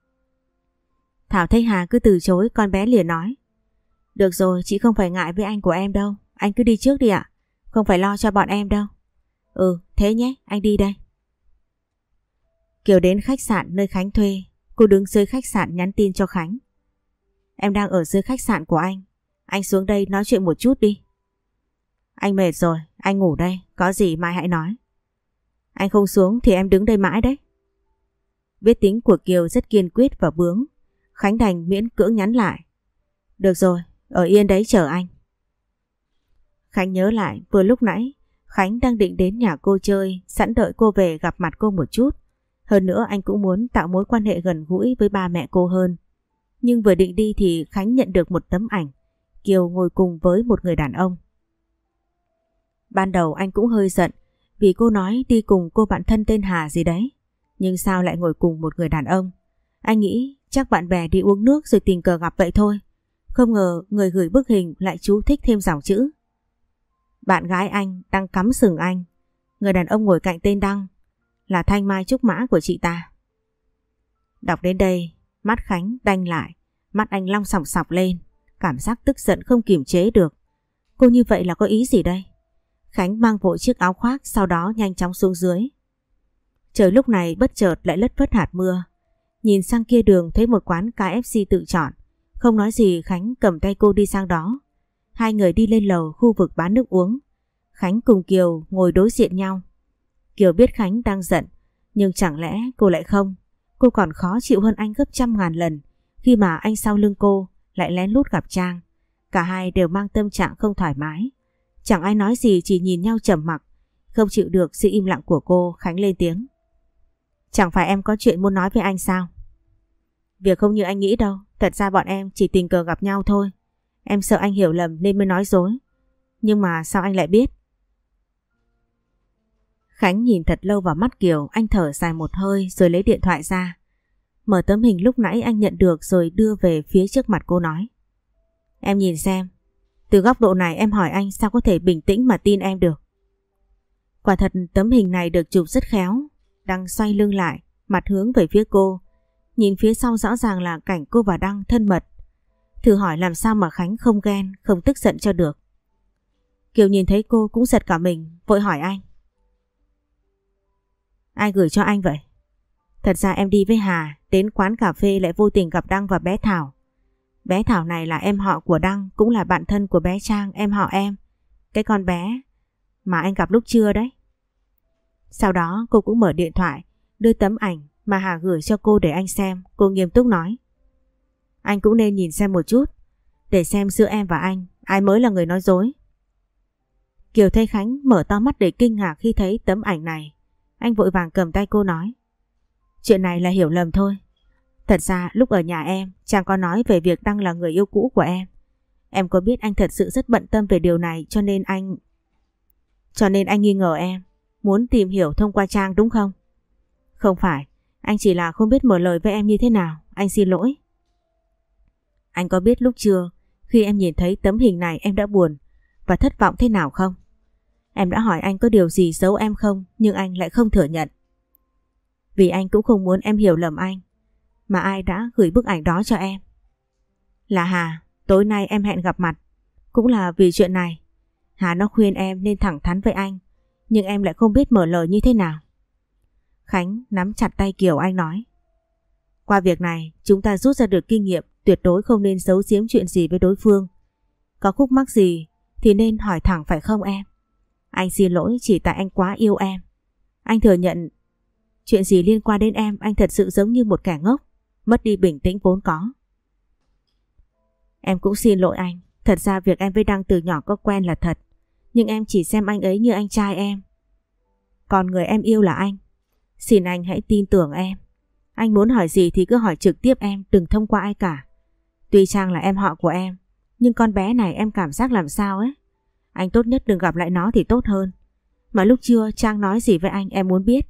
Thảo thấy Hà cứ từ chối, con bé liền nói. Được rồi, chị không phải ngại với anh của em đâu. Anh cứ đi trước đi ạ. Không phải lo cho bọn em đâu. Ừ, thế nhé, anh đi đây. Kiều đến khách sạn nơi Khánh thuê. Cô đứng dưới khách sạn nhắn tin cho Khánh. Em đang ở dưới khách sạn của anh. Anh xuống đây nói chuyện một chút đi. Anh mệt rồi, anh ngủ đây. Có gì mai hãy nói. Anh không xuống thì em đứng đây mãi đấy. Biết tính của Kiều rất kiên quyết và bướng. Khánh đành miễn cưỡng nhắn lại. Được rồi, ở yên đấy chờ anh. Khánh nhớ lại vừa lúc nãy Khánh đang định đến nhà cô chơi, sẵn đợi cô về gặp mặt cô một chút. Hơn nữa anh cũng muốn tạo mối quan hệ gần gũi với ba mẹ cô hơn. Nhưng vừa định đi thì Khánh nhận được một tấm ảnh Kiều ngồi cùng với một người đàn ông. Ban đầu anh cũng hơi giận vì cô nói đi cùng cô bạn thân tên Hà gì đấy. Nhưng sao lại ngồi cùng một người đàn ông? Anh nghĩ chắc bạn bè đi uống nước rồi tình cờ gặp vậy thôi. Không ngờ người gửi bức hình lại chú thích thêm dòng chữ: bạn gái anh đang cắm sừng anh. Người đàn ông ngồi cạnh tên Đăng là thanh mai trúc mã của chị ta. Đọc đến đây, mắt Khánh đanh lại, mắt anh long sòng sọc lên, cảm giác tức giận không kiềm chế được. Cô như vậy là có ý gì đây? Khánh mang vội chiếc áo khoác, sau đó nhanh chóng xuống dưới. Trời lúc này bất chợt lại lất phất hạt mưa. Nhìn sang kia đường thấy một quán ca ép xê tự chọn. Không nói gì Khánh cầm tay cô đi sang đó. Hai người đi lên lầu khu vực bán nước uống. Khánh cùng Kiều ngồi đối diện nhau. Kiều biết Khánh đang giận, nhưng chẳng lẽ cô lại không? Cô còn khó chịu hơn anh gấp trăm ngàn lần khi mà anh sau lưng cô lại lén lút gặp Trang. Cả hai đều mang tâm trạng không thoải mái. Chẳng ai nói gì, chỉ nhìn nhau trầm mặc. Không chịu được sự im lặng của cô, Khánh lên tiếng. Chẳng phải em có chuyện muốn nói với anh sao? Việc không như anh nghĩ đâu. Thật ra bọn em chỉ tình cờ gặp nhau thôi. Em sợ anh hiểu lầm nên mới nói dối. Nhưng mà sao anh lại biết? Khánh nhìn thật lâu vào mắt Kiều. Anh thở dài một hơi rồi lấy điện thoại ra. Mở tấm hình lúc nãy anh nhận được rồi đưa về phía trước mặt cô nói. Em nhìn xem. Từ góc độ này em hỏi anh sao có thể bình tĩnh mà tin em được. Quả thật tấm hình này được chụp rất khéo. Đăng xoay lưng lại, mặt hướng về phía cô. Nhìn phía sau rõ ràng là cảnh cô và Đăng thân mật. Thử hỏi làm sao mà Khánh không ghen, không tức giận cho được. Kiều nhìn thấy cô cũng giật cả mình, vội hỏi anh. Ai gửi cho anh vậy? Thật ra em đi với Hà, đến quán cà phê lại vô tình gặp Đăng và bé Thảo. Bé Thảo này là em họ của Đăng, cũng là bạn thân của bé Trang, em họ em. Cái con bé mà anh gặp lúc trưa đấy. Sau đó cô cũng mở điện thoại, đưa tấm ảnh mà Hà gửi cho cô để anh xem. Cô nghiêm túc nói. Anh cũng nên nhìn xem một chút, để xem giữa em và anh, ai mới là người nói dối. Kiều thấy Khánh mở to mắt để kinh ngạc khi thấy tấm ảnh này. Anh vội vàng cầm tay cô nói. Chuyện này là hiểu lầm thôi. Thật ra lúc ở nhà em, Trang có nói về việc Đăng là người yêu cũ của em. Em có biết anh thật sự rất bận tâm về điều này cho nên anh... Cho nên anh nghi ngờ em, muốn tìm hiểu thông qua Trang đúng không? Không phải, anh chỉ là không biết mở lời với em như thế nào, anh xin lỗi. Anh có biết lúc trưa, khi em nhìn thấy tấm hình này em đã buồn và thất vọng thế nào không? Em đã hỏi anh có điều gì giấu em không, nhưng anh lại không thừa nhận. Vì anh cũng không muốn em hiểu lầm anh, mà ai đã gửi bức ảnh đó cho em? Là Hà, tối nay em hẹn gặp mặt. Cũng là vì chuyện này. Hà nó khuyên em nên thẳng thắn với anh, nhưng em lại không biết mở lời như thế nào. Khánh nắm chặt tay Kiều, anh nói. Qua việc này chúng ta rút ra được kinh nghiệm, tuyệt đối không nên giấu giếm chuyện gì với đối phương. Có khúc mắc gì thì nên hỏi thẳng phải không em? Anh xin lỗi chỉ tại anh quá yêu em. Anh thừa nhận chuyện gì liên quan đến em, anh thật sự giống như một kẻ ngốc, mất đi bình tĩnh vốn có. Em cũng xin lỗi anh. Thật ra việc em với Đăng từ nhỏ có quen là thật, nhưng em chỉ xem anh ấy như anh trai em. Còn người em yêu là anh. Xin anh hãy tin tưởng em. Anh muốn hỏi gì thì cứ hỏi trực tiếp em, đừng thông qua ai cả. Tuy Trang là em họ của em, nhưng con bé này em cảm giác làm sao ấy. Anh tốt nhất đừng gặp lại nó thì tốt hơn. Mà lúc trưa Trang nói gì với anh em muốn biết.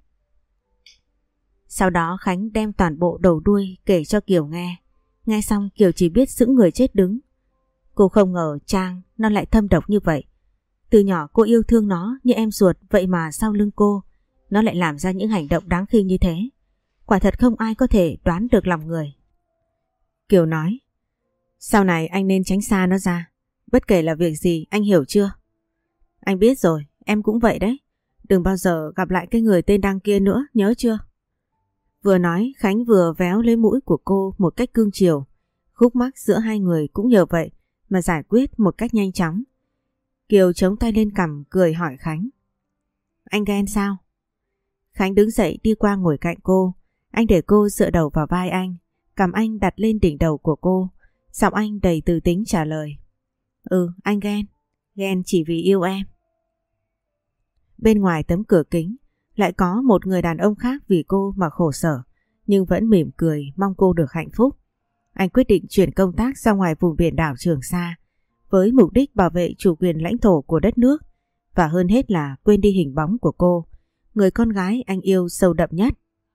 Sau đó Khánh đem toàn bộ đầu đuôi kể cho Kiều nghe. Nghe xong Kiều chỉ biết sững người chết đứng. Cô không ngờ Trang nó lại thâm độc như vậy. Từ nhỏ cô yêu thương nó như em ruột, vậy mà sau lưng cô nó lại làm ra những hành động đáng khinh như thế. Quả thật không ai có thể đoán được lòng người. Kiều nói, sau này anh nên tránh xa nó ra. Bất kể là việc gì, anh hiểu chưa? Anh biết rồi, em cũng vậy đấy. Đừng bao giờ gặp lại cái người tên Đăng kia nữa, nhớ chưa? Vừa nói Khánh vừa véo lấy mũi của cô một cách cương chiều. Khúc mắc giữa hai người cũng nhờ vậy mà giải quyết một cách nhanh chóng. Kiều chống tay lên cằm cười hỏi Khánh. Anh ghen sao? Khánh đứng dậy đi qua ngồi cạnh cô. Anh để cô dựa đầu vào vai anh, cầm anh đặt lên đỉnh đầu của cô. Giọng anh đầy từ tính trả lời. Ừ, anh ghen. Ghen chỉ vì yêu em. Bên ngoài tấm cửa kính lại có một người đàn ông khác vì cô mà khổ sở, nhưng vẫn mỉm cười mong cô được hạnh phúc. Anh quyết định chuyển công tác ra ngoài vùng biển đảo Trường Sa với mục đích bảo vệ chủ quyền lãnh thổ của đất nước và hơn hết là quên đi hình bóng của cô, người con gái anh yêu sâu đậm nhất.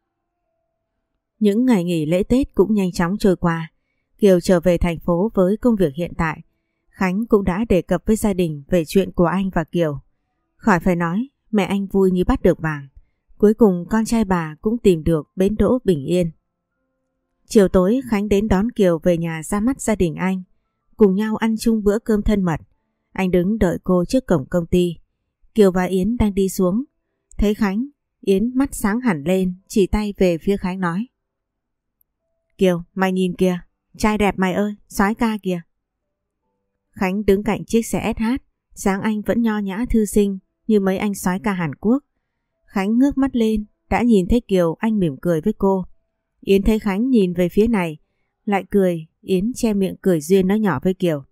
Những ngày nghỉ lễ Tết cũng nhanh chóng trôi qua. Kiều trở về thành phố với công việc hiện tại. Khánh cũng đã đề cập với gia đình về chuyện của anh và Kiều. Khỏi phải nói, mẹ anh vui như bắt được vàng. Cuối cùng con trai bà cũng tìm được bến đỗ bình yên. Chiều tối Khánh đến đón Kiều về nhà ra mắt gia đình anh. Cùng nhau ăn chung bữa cơm thân mật. Anh đứng đợi cô trước cổng công ty. Kiều và Yến đang đi xuống. Thấy Khánh, Yến mắt sáng hẳn lên, chỉ tay về phía Khánh nói: Kiều, mày nhìn kìa, trai đẹp mày ơi, soái ca kìa. Khánh đứng cạnh chiếc xe ét hát, dáng anh vẫn nho nhã thư sinh như mấy anh soái ca Hàn Quốc. Khánh ngước mắt lên, đã nhìn thấy Kiều, anh mỉm cười với cô. Yến thấy Khánh nhìn về phía này, lại cười. Yến che miệng cười duyên nói nhỏ với Kiều: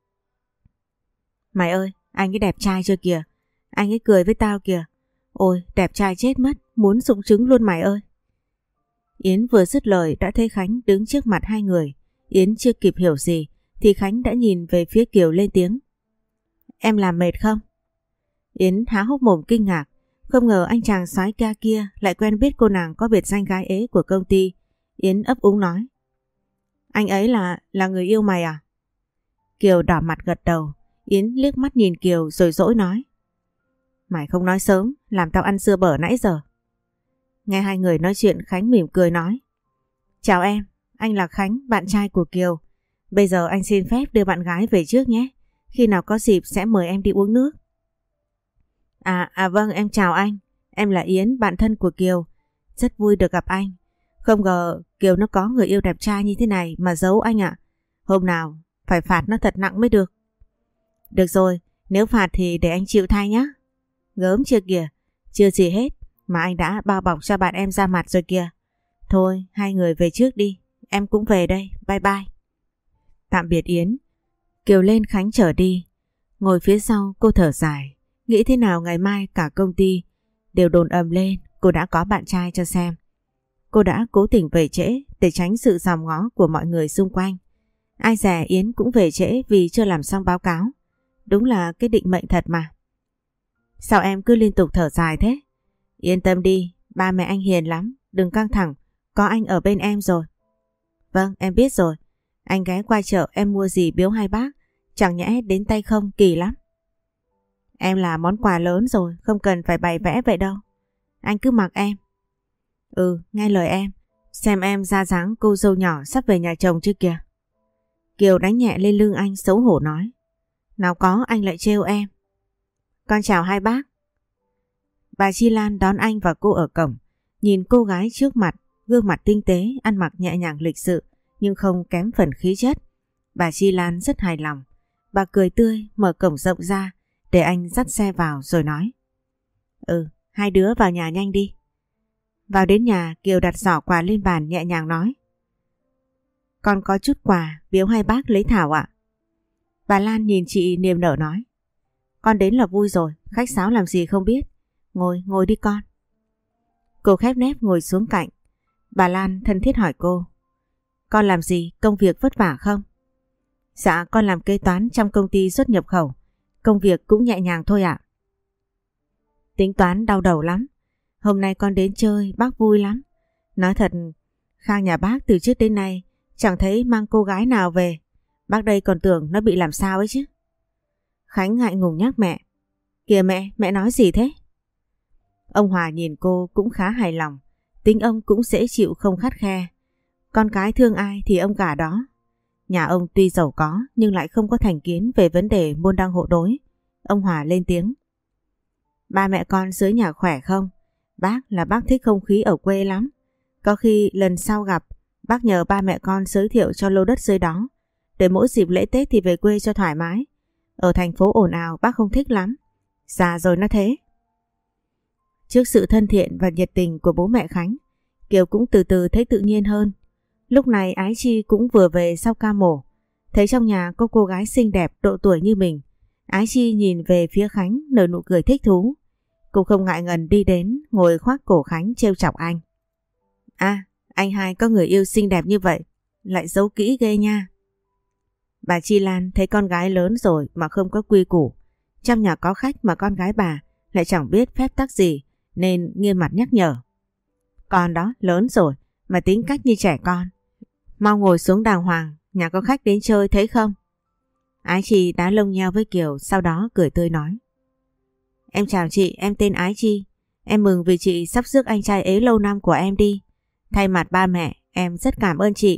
Mày ơi, anh ấy đẹp trai chưa kìa, anh ấy cười với tao kìa. Ôi, đẹp trai chết mất, muốn rụng trứng luôn mày ơi. Yến vừa dứt lời đã thấy Khánh đứng trước mặt hai người. Yến chưa kịp hiểu gì thì Khánh đã nhìn về phía Kiều lên tiếng: Em làm mệt không? Yến há hốc mồm kinh ngạc, không ngờ anh chàng soái ca kia lại quen biết cô nàng có biệt danh gái ế của công ty. Yến ấp úng nói: Anh ấy là là người yêu mày à? Kiều đỏ mặt gật đầu. Yến liếc mắt nhìn Kiều rồi dỗi nói: Mày không nói sớm, làm tao ăn dưa bở nãy giờ. Nghe hai người nói chuyện, Khánh mỉm cười nói: Chào em, anh là Khánh, bạn trai của Kiều. Bây giờ anh xin phép đưa bạn gái về trước nhé. Khi nào có dịp sẽ mời em đi uống nước. À, à vâng, em chào anh. Em là Yến, bạn thân của Kiều. Rất vui được gặp anh. Không ngờ Kiều nó có người yêu đẹp trai như thế này mà giấu anh ạ. Hôm nào phải phạt nó thật nặng mới được. Được rồi, nếu phạt thì để anh chịu thay nhé. Gớm chưa kìa, chưa gì hết mà anh đã bao bọc cho bạn em ra mặt rồi kìa. Thôi, hai người về trước đi, em cũng về đây, bye bye. Tạm biệt Yến. Kiều lên Khánh chở đi. Ngồi phía sau cô thở dài, nghĩ thế nào ngày mai cả công ty đều đồn ầm lên cô đã có bạn trai cho xem. Cô đã cố tình về trễ để tránh sự dòm ngó của mọi người xung quanh. Ai dè Yến cũng về trễ vì chưa làm xong báo cáo. Đúng là cái định mệnh thật mà. Sao em cứ liên tục thở dài thế? Yên tâm đi, ba mẹ anh hiền lắm, đừng căng thẳng, có anh ở bên em rồi. Vâng, em biết rồi. Anh ghé qua chợ em mua gì biếu hai bác, chẳng nhẽ đến tay không kỳ lắm. Em là món quà lớn rồi, không cần phải bày vẽ vậy đâu. Anh cứ mặc em. Ừ, nghe lời em. Xem em ra dáng cô dâu nhỏ sắp về nhà chồng chưa kìa. Kiều đánh nhẹ lên lưng anh xấu hổ nói: Nào có, anh lại trêu em. Con chào hai bác. Bà Chi Lan đón anh và cô ở cổng. Nhìn cô gái trước mặt, gương mặt tinh tế, ăn mặc nhẹ nhàng lịch sự nhưng không kém phần khí chất. Bà Chi Lan rất hài lòng. Bà cười tươi mở cổng rộng ra để anh dắt xe vào rồi nói: Ừ, hai đứa vào nhà nhanh đi. Vào đến nhà, Kiều đặt giỏ quà lên bàn nhẹ nhàng nói: Con có chút quà biếu hai bác lấy thảo ạ. Bà Lan nhìn chị niềm nở nói: Con đến là vui rồi, khách sáo làm gì không biết. Ngồi, ngồi đi con. Cô khép nép ngồi xuống cạnh. Bà Lan thân thiết hỏi cô: Con làm gì, công việc vất vả không? Dạ, con làm kế toán trong công ty xuất nhập khẩu. Công việc cũng nhẹ nhàng thôi ạ. Tính toán đau đầu lắm. Hôm nay con đến chơi, bác vui lắm. Nói thật, Khang nhà bác từ trước đến nay chẳng thấy mang cô gái nào về. Bác đây còn tưởng nó bị làm sao ấy chứ. Khánh ngại ngùng nhắc mẹ: Kìa mẹ, mẹ nói gì thế? Ông Hòa nhìn cô cũng khá hài lòng. Tính ông cũng dễ chịu không khắt khe. Con cái thương ai thì ông gả đó. Nhà ông tuy giàu có nhưng lại không có thành kiến về vấn đề môn đăng hộ đối. Ông Hòa lên tiếng: Ba mẹ con dưới nhà khỏe không? Bác là bác thích không khí ở quê lắm. Có khi lần sau gặp, bác nhờ ba mẹ con giới thiệu cho lô đất dưới đó, để mỗi dịp lễ Tết thì về quê cho thoải mái. Ở thành phố ồn ào bác không thích lắm. Già rồi nó thế. Trước sự thân thiện và nhiệt tình của bố mẹ Khánh, Kiều cũng từ từ thấy tự nhiên hơn. Lúc này Ái Chi cũng vừa về sau ca mổ. Thấy trong nhà có cô gái xinh đẹp độ tuổi như mình, Ái Chi nhìn về phía Khánh nở nụ cười thích thú. Cô không ngại ngần đi đến ngồi khoác cổ Khánh trêu chọc anh: À, anh hai có người yêu xinh đẹp như vậy, lại giấu kỹ ghê nha. Bà Chi Lan thấy con gái lớn rồi mà không có quy củ, Trong nhà có khách mà con gái bà lại chẳng biết phép tắc gì nên nghiêm mặt nhắc nhở. Con đó lớn rồi mà tính cách như trẻ con. Mau ngồi xuống đàng hoàng, nhà có khách đến chơi thấy không? Ái Chi đá lông nheo với Kiều, sau đó cười tươi nói. Em chào chị, em tên Ái Chi. Em mừng vì chị sắp rước anh trai ế lâu năm của em đi. Thay mặt ba mẹ, em rất cảm ơn chị.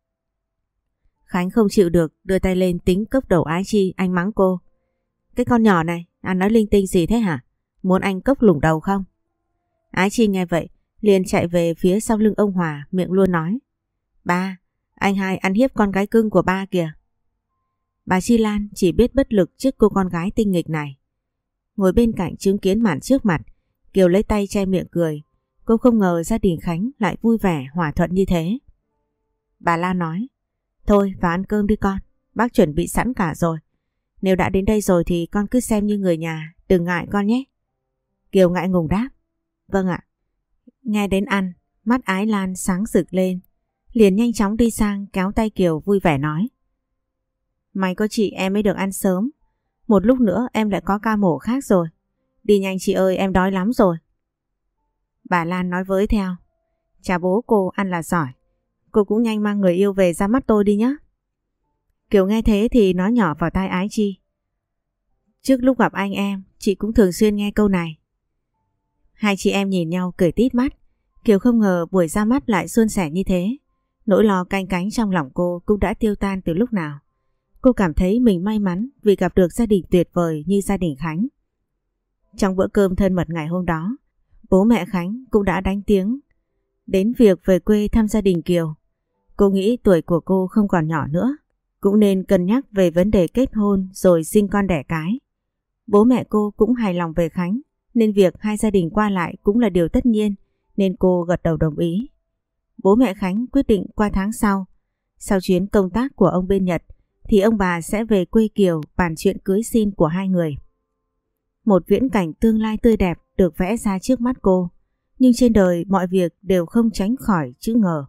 Khánh không chịu được, đưa tay lên tính cốc đầu Ái Chi, anh mắng cô. Cái con nhỏ này, anh nói linh tinh gì thế hả? Muốn anh cốc lủng đầu không? Ái Chi nghe vậy, liền chạy về phía sau lưng ông Hòa, miệng luôn nói. Ba, anh hai ăn hiếp con gái cưng của ba kìa. Bà Chi Lan chỉ biết bất lực trước cô con gái tinh nghịch này. Ngồi bên cạnh chứng kiến màn trước mặt, Kiều lấy tay che miệng cười. Cô không ngờ gia đình Khánh lại vui vẻ hòa thuận như thế. Bà Lan nói. Thôi vào ăn cơm đi con, bác chuẩn bị sẵn cả rồi. Nếu đã đến đây rồi thì con cứ xem như người nhà, đừng ngại con nhé. Kiều ngại ngùng đáp. Vâng ạ. Nghe đến ăn, mắt Ái Lan sáng rực lên, liền nhanh chóng đi sang kéo tay Kiều vui vẻ nói. May có chị em mới được ăn sớm, một lúc nữa em lại có ca mổ khác rồi. Đi nhanh chị ơi, em đói lắm rồi. Bà Lan nói với theo. Chà bố cô ăn là giỏi, cô cũng nhanh mang người yêu về ra mắt tôi đi nhé. Kiều nghe thế thì nói nhỏ vào tai Ái Chi. Trước lúc gặp anh em, chị cũng thường xuyên nghe câu này. Hai chị em nhìn nhau cười tít mắt. Kiều không ngờ buổi ra mắt lại suôn sẻ như thế. Nỗi lo canh cánh trong lòng cô cũng đã tiêu tan từ lúc nào. Cô cảm thấy mình may mắn vì gặp được gia đình tuyệt vời như gia đình Khánh. Trong bữa cơm thân mật ngày hôm đó, bố mẹ Khánh cũng đã đánh tiếng đến việc về quê thăm gia đình Kiều. Cô nghĩ tuổi của cô không còn nhỏ nữa, cũng nên cân nhắc về vấn đề kết hôn rồi sinh con đẻ cái. Bố mẹ cô cũng hài lòng về Khánh, nên việc hai gia đình qua lại cũng là điều tất nhiên, nên cô gật đầu đồng ý. Bố mẹ Khánh quyết định qua tháng sau, sau chuyến công tác của ông bên Nhật, thì ông bà sẽ về quê Kiều bàn chuyện cưới xin của hai người. Một viễn cảnh tương lai tươi đẹp được vẽ ra trước mắt cô, nhưng trên đời mọi việc đều không tránh khỏi chữ ngờ.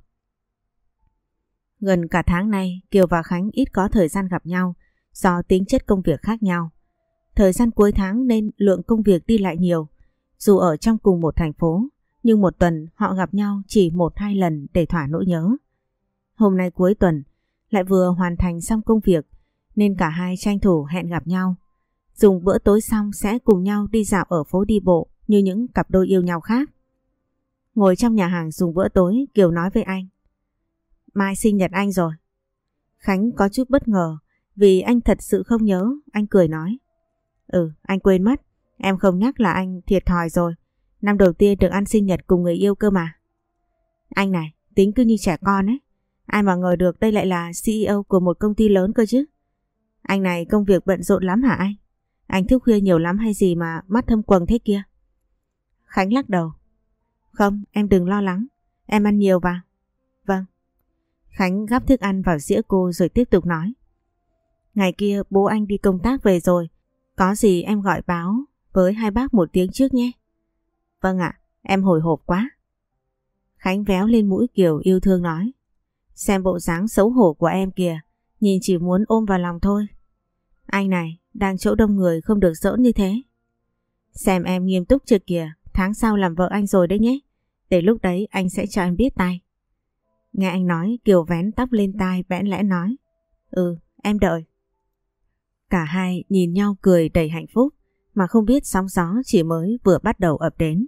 Gần cả tháng nay, Kiều và Khánh ít có thời gian gặp nhau do tính chất công việc khác nhau. Thời gian cuối tháng nên lượng công việc đi lại nhiều. Dù ở trong cùng một thành phố, nhưng một tuần họ gặp nhau chỉ một hai lần để thỏa nỗi nhớ. Hôm nay cuối tuần, lại vừa hoàn thành xong công việc, nên cả hai tranh thủ hẹn gặp nhau. Dùng bữa tối xong sẽ cùng nhau đi dạo ở phố đi bộ như những cặp đôi yêu nhau khác. Ngồi trong nhà hàng dùng bữa tối, Kiều nói với anh. Mai sinh nhật anh rồi. Khánh có chút bất ngờ vì anh thật sự không nhớ. Anh cười nói. Ừ, anh quên mất. Em không nhắc là anh thiệt thòi rồi. Năm đầu tiên được ăn sinh nhật cùng người yêu cơ mà. Anh này, tính cứ như trẻ con ấy. Ai mà ngờ được đây lại là xê e ô của một công ty lớn cơ chứ. Anh này công việc bận rộn lắm hả anh? Anh thức khuya nhiều lắm hay gì mà mắt thâm quầng thế kia? Khánh lắc đầu. Không, em đừng lo lắng. Em ăn nhiều vào. Vâng. Khánh gắp thức ăn vào dĩa cô rồi tiếp tục nói. Ngày kia bố anh đi công tác về rồi. Có gì em gọi báo với hai bác một tiếng trước nhé. Vâng ạ, em hồi hộp quá. Khánh véo lên mũi Kiều yêu thương nói. Xem bộ dáng xấu hổ của em kìa, nhìn chỉ muốn ôm vào lòng thôi. Anh này, đang chỗ đông người không được giỡn như thế. Xem em nghiêm túc chưa kìa, tháng sau làm vợ anh rồi đấy nhé. Để lúc đấy anh sẽ cho em biết tay. Nghe anh nói, Kiều vén tóc lên tai bẽn lẽ nói. Ừ, em đợi. Cả hai nhìn nhau cười đầy hạnh phúc, mà không biết sóng gió chỉ mới vừa bắt đầu ập đến.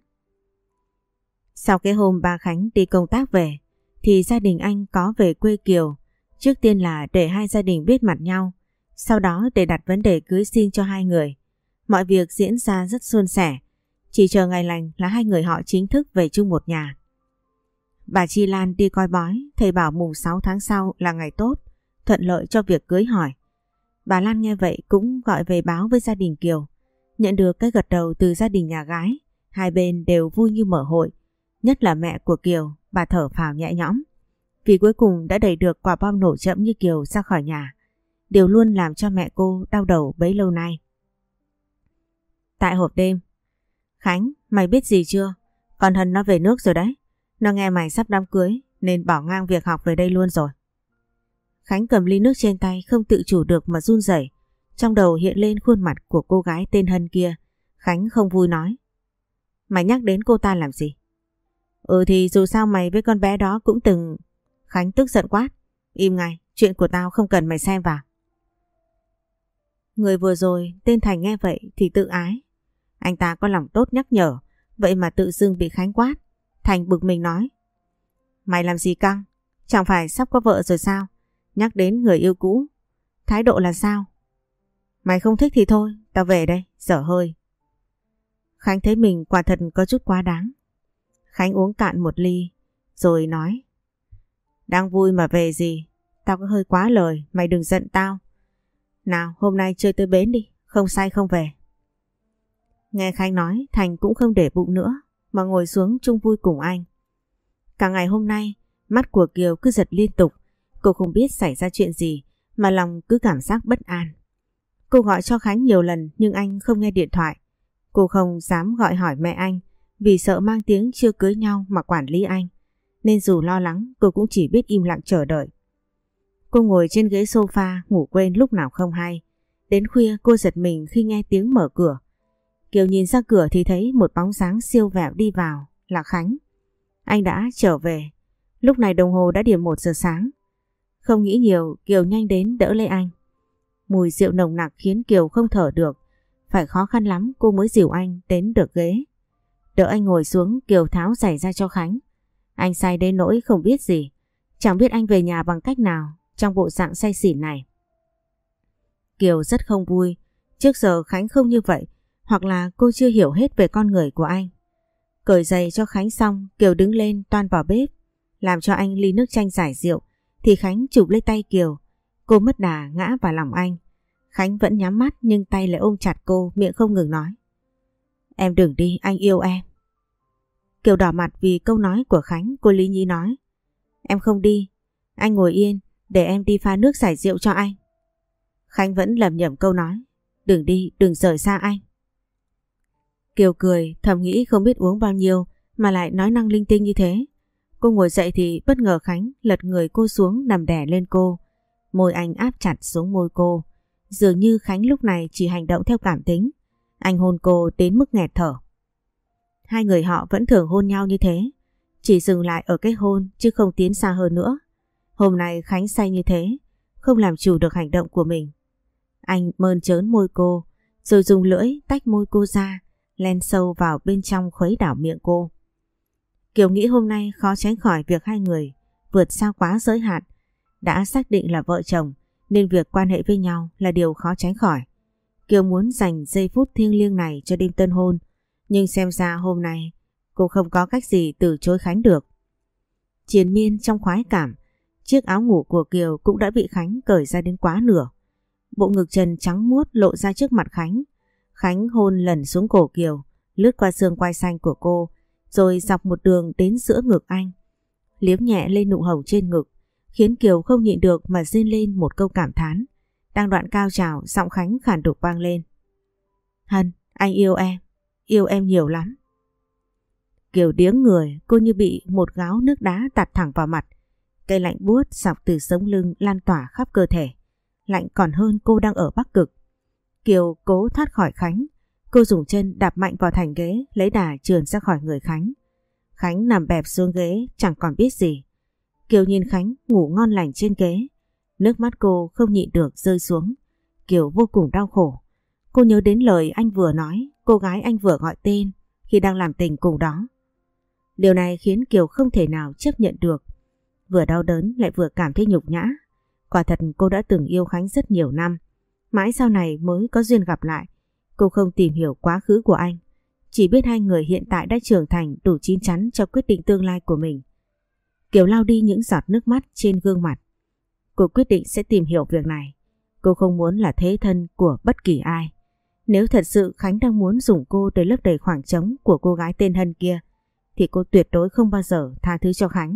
Sau cái hôm ba Khánh đi công tác về, thì gia đình anh có về quê Kiều. Trước tiên là để hai gia đình biết mặt nhau, sau đó để đặt vấn đề cưới xin cho hai người. Mọi việc diễn ra rất suôn sẻ, chỉ chờ ngày lành là hai người họ chính thức về chung một nhà. Bà Chi Lan đi coi bói, thầy bảo mùng sáu tháng sau là ngày tốt, thuận lợi cho việc cưới hỏi. Bà Lan nghe vậy cũng gọi về báo với gia đình Kiều. Nhận được cái gật đầu từ gia đình nhà gái, hai bên đều vui như mở hội. Nhất là mẹ của Kiều, bà thở phào nhẹ nhõm, vì cuối cùng đã đẩy được quả bom nổ chậm như Kiều ra khỏi nhà, điều luôn làm cho mẹ cô đau đầu bấy lâu nay. Tại hộp đêm. Khánh, mày biết gì chưa? Con Hân nó về nước rồi đấy. Nó nghe mày sắp đám cưới nên bỏ ngang việc học về đây luôn rồi. Khánh cầm ly nước trên tay không tự chủ được mà run rẩy. Trong đầu hiện lên khuôn mặt của cô gái tên Hân kia. Khánh không vui nói. Mày nhắc đến cô ta làm gì? Ừ thì dù sao mày với con bé đó cũng từng... Khánh tức giận quát. Im ngay, chuyện của tao không cần mày xem vào. Người vừa rồi tên Thành nghe vậy thì tự ái. Anh ta có lòng tốt nhắc nhở, vậy mà tự dưng bị Khánh quát. Thành bực mình nói. Mày làm gì căng? Chẳng phải sắp có vợ rồi sao? Nhắc đến người yêu cũ. Thái độ là sao? Mày không thích thì thôi, tao về đây, dở hơi. Khánh thấy mình quả thật có chút quá đáng. Khánh uống cạn một ly, rồi nói. Đang vui mà về gì? Tao có hơi quá lời, mày đừng giận tao. Nào, hôm nay chơi tới bến đi, không say không về. Nghe Khánh nói, Thành cũng không để bụng nữa, mà ngồi xuống chung vui cùng anh. Cả ngày hôm nay, mắt của Kiều cứ giật liên tục. Cô không biết xảy ra chuyện gì, mà lòng cứ cảm giác bất an. Cô gọi cho Khánh nhiều lần nhưng anh không nghe điện thoại. Cô không dám gọi hỏi mẹ anh vì sợ mang tiếng chưa cưới nhau mà quản lý anh. Nên dù lo lắng cô cũng chỉ biết im lặng chờ đợi. Cô ngồi trên ghế sofa ngủ quên lúc nào không hay. Đến khuya cô giật mình khi nghe tiếng mở cửa. Kiều nhìn ra cửa thì thấy một bóng dáng siêu vẹo đi vào là Khánh. Anh đã trở về. Lúc này đồng hồ đã điểm một giờ sáng. Không nghĩ nhiều, Kiều nhanh đến đỡ lấy anh. Mùi rượu nồng nặc khiến Kiều không thở được. Phải khó khăn lắm cô mới dìu anh đến được ghế. Đỡ anh ngồi xuống, Kiều tháo giày ra cho Khánh. Anh say đến nỗi không biết gì. Chẳng biết anh về nhà bằng cách nào trong bộ dạng say xỉn này. Kiều rất không vui. Trước giờ Khánh không như vậy, hoặc là cô chưa hiểu hết về con người của anh. Cởi giày cho Khánh xong, Kiều đứng lên toan vào bếp làm cho anh ly nước chanh giải rượu, thì Khánh chụp lấy tay Kiều. Cô mất đà ngã vào lòng anh. Khánh vẫn nhắm mắt nhưng tay lại ôm chặt cô, miệng không ngừng nói. Em đừng đi, anh yêu em. Kiều đỏ mặt vì câu nói của Khánh. Cô lý nhí nói. Em không đi, anh ngồi yên để em đi pha nước giải rượu cho anh. Khánh vẫn lẩm nhẩm câu nói. Đừng đi, đừng rời xa anh. Kiều cười, thầm nghĩ không biết uống bao nhiêu mà lại nói năng linh tinh như thế. Cô ngồi dậy thì bất ngờ Khánh lật người cô xuống nằm đè lên cô. Môi anh áp chặt xuống môi cô. Dường như Khánh lúc này chỉ hành động theo cảm tính. Anh hôn cô đến mức nghẹt thở. Hai người họ vẫn thường hôn nhau như thế, chỉ dừng lại ở cái hôn chứ không tiến xa hơn nữa. Hôm nay Khánh say như thế, không làm chủ được hành động của mình. Anh mơn trớn môi cô, rồi dùng lưỡi tách môi cô ra, len sâu vào bên trong khuấy đảo miệng cô. Kiều nghĩ hôm nay khó tránh khỏi việc hai người vượt xa quá giới hạn. Đã xác định là vợ chồng nên việc quan hệ với nhau là điều khó tránh khỏi. Kiều muốn dành giây phút thiêng liêng này cho đêm tân hôn, nhưng xem ra hôm nay cô không có cách gì từ chối Khánh được. Triền miên trong khoái cảm, chiếc áo ngủ của Kiều cũng đã bị Khánh cởi ra đến quá nửa. Bộ ngực trần trắng muốt lộ ra trước mặt Khánh. Khánh hôn lần xuống cổ Kiều, lướt qua xương quai xanh của cô, rồi dọc một đường đến giữa ngực anh. Liếm nhẹ lên nụ hồng trên ngực, khiến Kiều không nhịn được mà rên lên một câu cảm thán. Đang đoạn cao trào, giọng Khánh khàn đục vang lên. Hân, anh yêu em, yêu em nhiều lắm. Kiều điếng người, cô như bị một gáo nước đá tạt thẳng vào mặt. Cây lạnh buốt dọc từ sống lưng lan tỏa khắp cơ thể. Lạnh còn hơn cô đang ở Bắc Cực. Kiều cố thoát khỏi Khánh. Cô dùng chân đạp mạnh vào thành ghế, lấy đà trườn ra khỏi người Khánh. Khánh nằm bẹp xuống ghế, chẳng còn biết gì. Kiều nhìn Khánh ngủ ngon lành trên ghế. Nước mắt cô không nhịn được rơi xuống. Kiều vô cùng đau khổ. Cô nhớ đến lời anh vừa nói, cô gái anh vừa gọi tên khi đang làm tình cùng đó. Điều này khiến Kiều không thể nào chấp nhận được. Vừa đau đớn lại vừa cảm thấy nhục nhã. Quả thật cô đã từng yêu Khánh rất nhiều năm. Mãi sau này mới có duyên gặp lại. Cô không tìm hiểu quá khứ của anh. Chỉ biết hai người hiện tại đã trưởng thành đủ chín chắn cho quyết định tương lai của mình. Kiều lau đi những giọt nước mắt trên gương mặt. Cô quyết định sẽ tìm hiểu việc này. Cô không muốn là thế thân của bất kỳ ai. Nếu thật sự Khánh đang muốn dùng cô để lấp đầy khoảng trống của cô gái tên Hân kia, thì cô tuyệt đối không bao giờ tha thứ cho Khánh.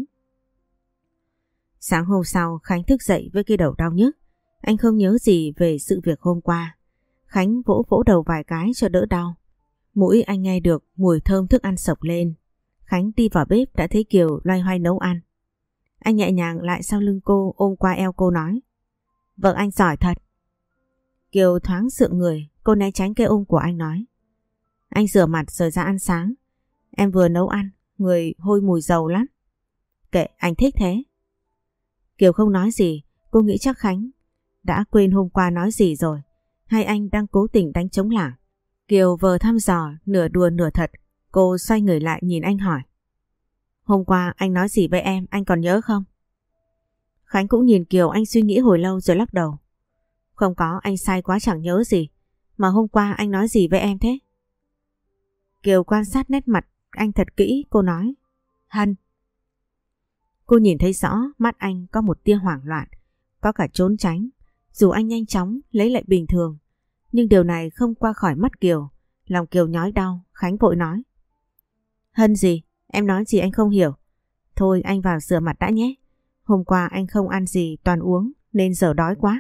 Sáng hôm sau, Khánh thức dậy với cái đầu đau nhức. Anh không nhớ gì về sự việc hôm qua. Khánh vỗ vỗ đầu vài cái cho đỡ đau. Mũi anh nghe được mùi thơm thức ăn sộc lên. Khánh đi vào bếp đã thấy Kiều loay hoay nấu ăn. Anh nhẹ nhàng lại sau lưng cô, ôm qua eo cô nói. Vợ anh giỏi thật. Kiều thoáng sượng người, cô né tránh cái ôm của anh nói. Anh rửa mặt rồi ra ăn sáng. Em vừa nấu ăn, người hôi mùi dầu lắm. Kệ, anh thích thế. Kiều không nói gì, cô nghĩ chắc Khánh đã quên hôm qua nói gì rồi, hay anh đang cố tình đánh trống lảng. Kiều vờ thăm dò, nửa đùa nửa thật, cô xoay người lại nhìn anh hỏi. Hôm qua anh nói gì với em, anh còn nhớ không? Khánh cũng nhìn Kiều, anh suy nghĩ hồi lâu rồi lắc đầu. Không có, anh sai quá chẳng nhớ gì. Mà hôm qua anh nói gì với em thế? Kiều quan sát nét mặt anh thật kỹ, cô nói. Hân. Cô nhìn thấy rõ mắt anh có một tia hoảng loạn, có cả trốn tránh. Dù anh nhanh chóng lấy lại bình thường, nhưng điều này không qua khỏi mắt Kiều. Lòng Kiều nhói đau, Khánh vội nói. Hân gì? Em nói gì anh không hiểu. Thôi anh vào rửa mặt đã nhé. Hôm qua anh không ăn gì, toàn uống, nên giờ đói quá.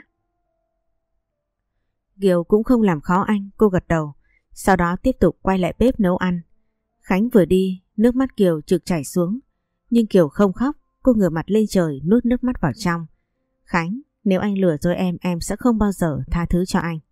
Kiều cũng không làm khó anh, cô gật đầu. Sau đó tiếp tục quay lại bếp nấu ăn. Khánh vừa đi, nước mắt Kiều trực chảy xuống. Nhưng Kiều không khóc, cô ngửa mặt lên trời nuốt nước mắt vào trong. Khánh, nếu anh lừa dối em, em sẽ không bao giờ tha thứ cho anh.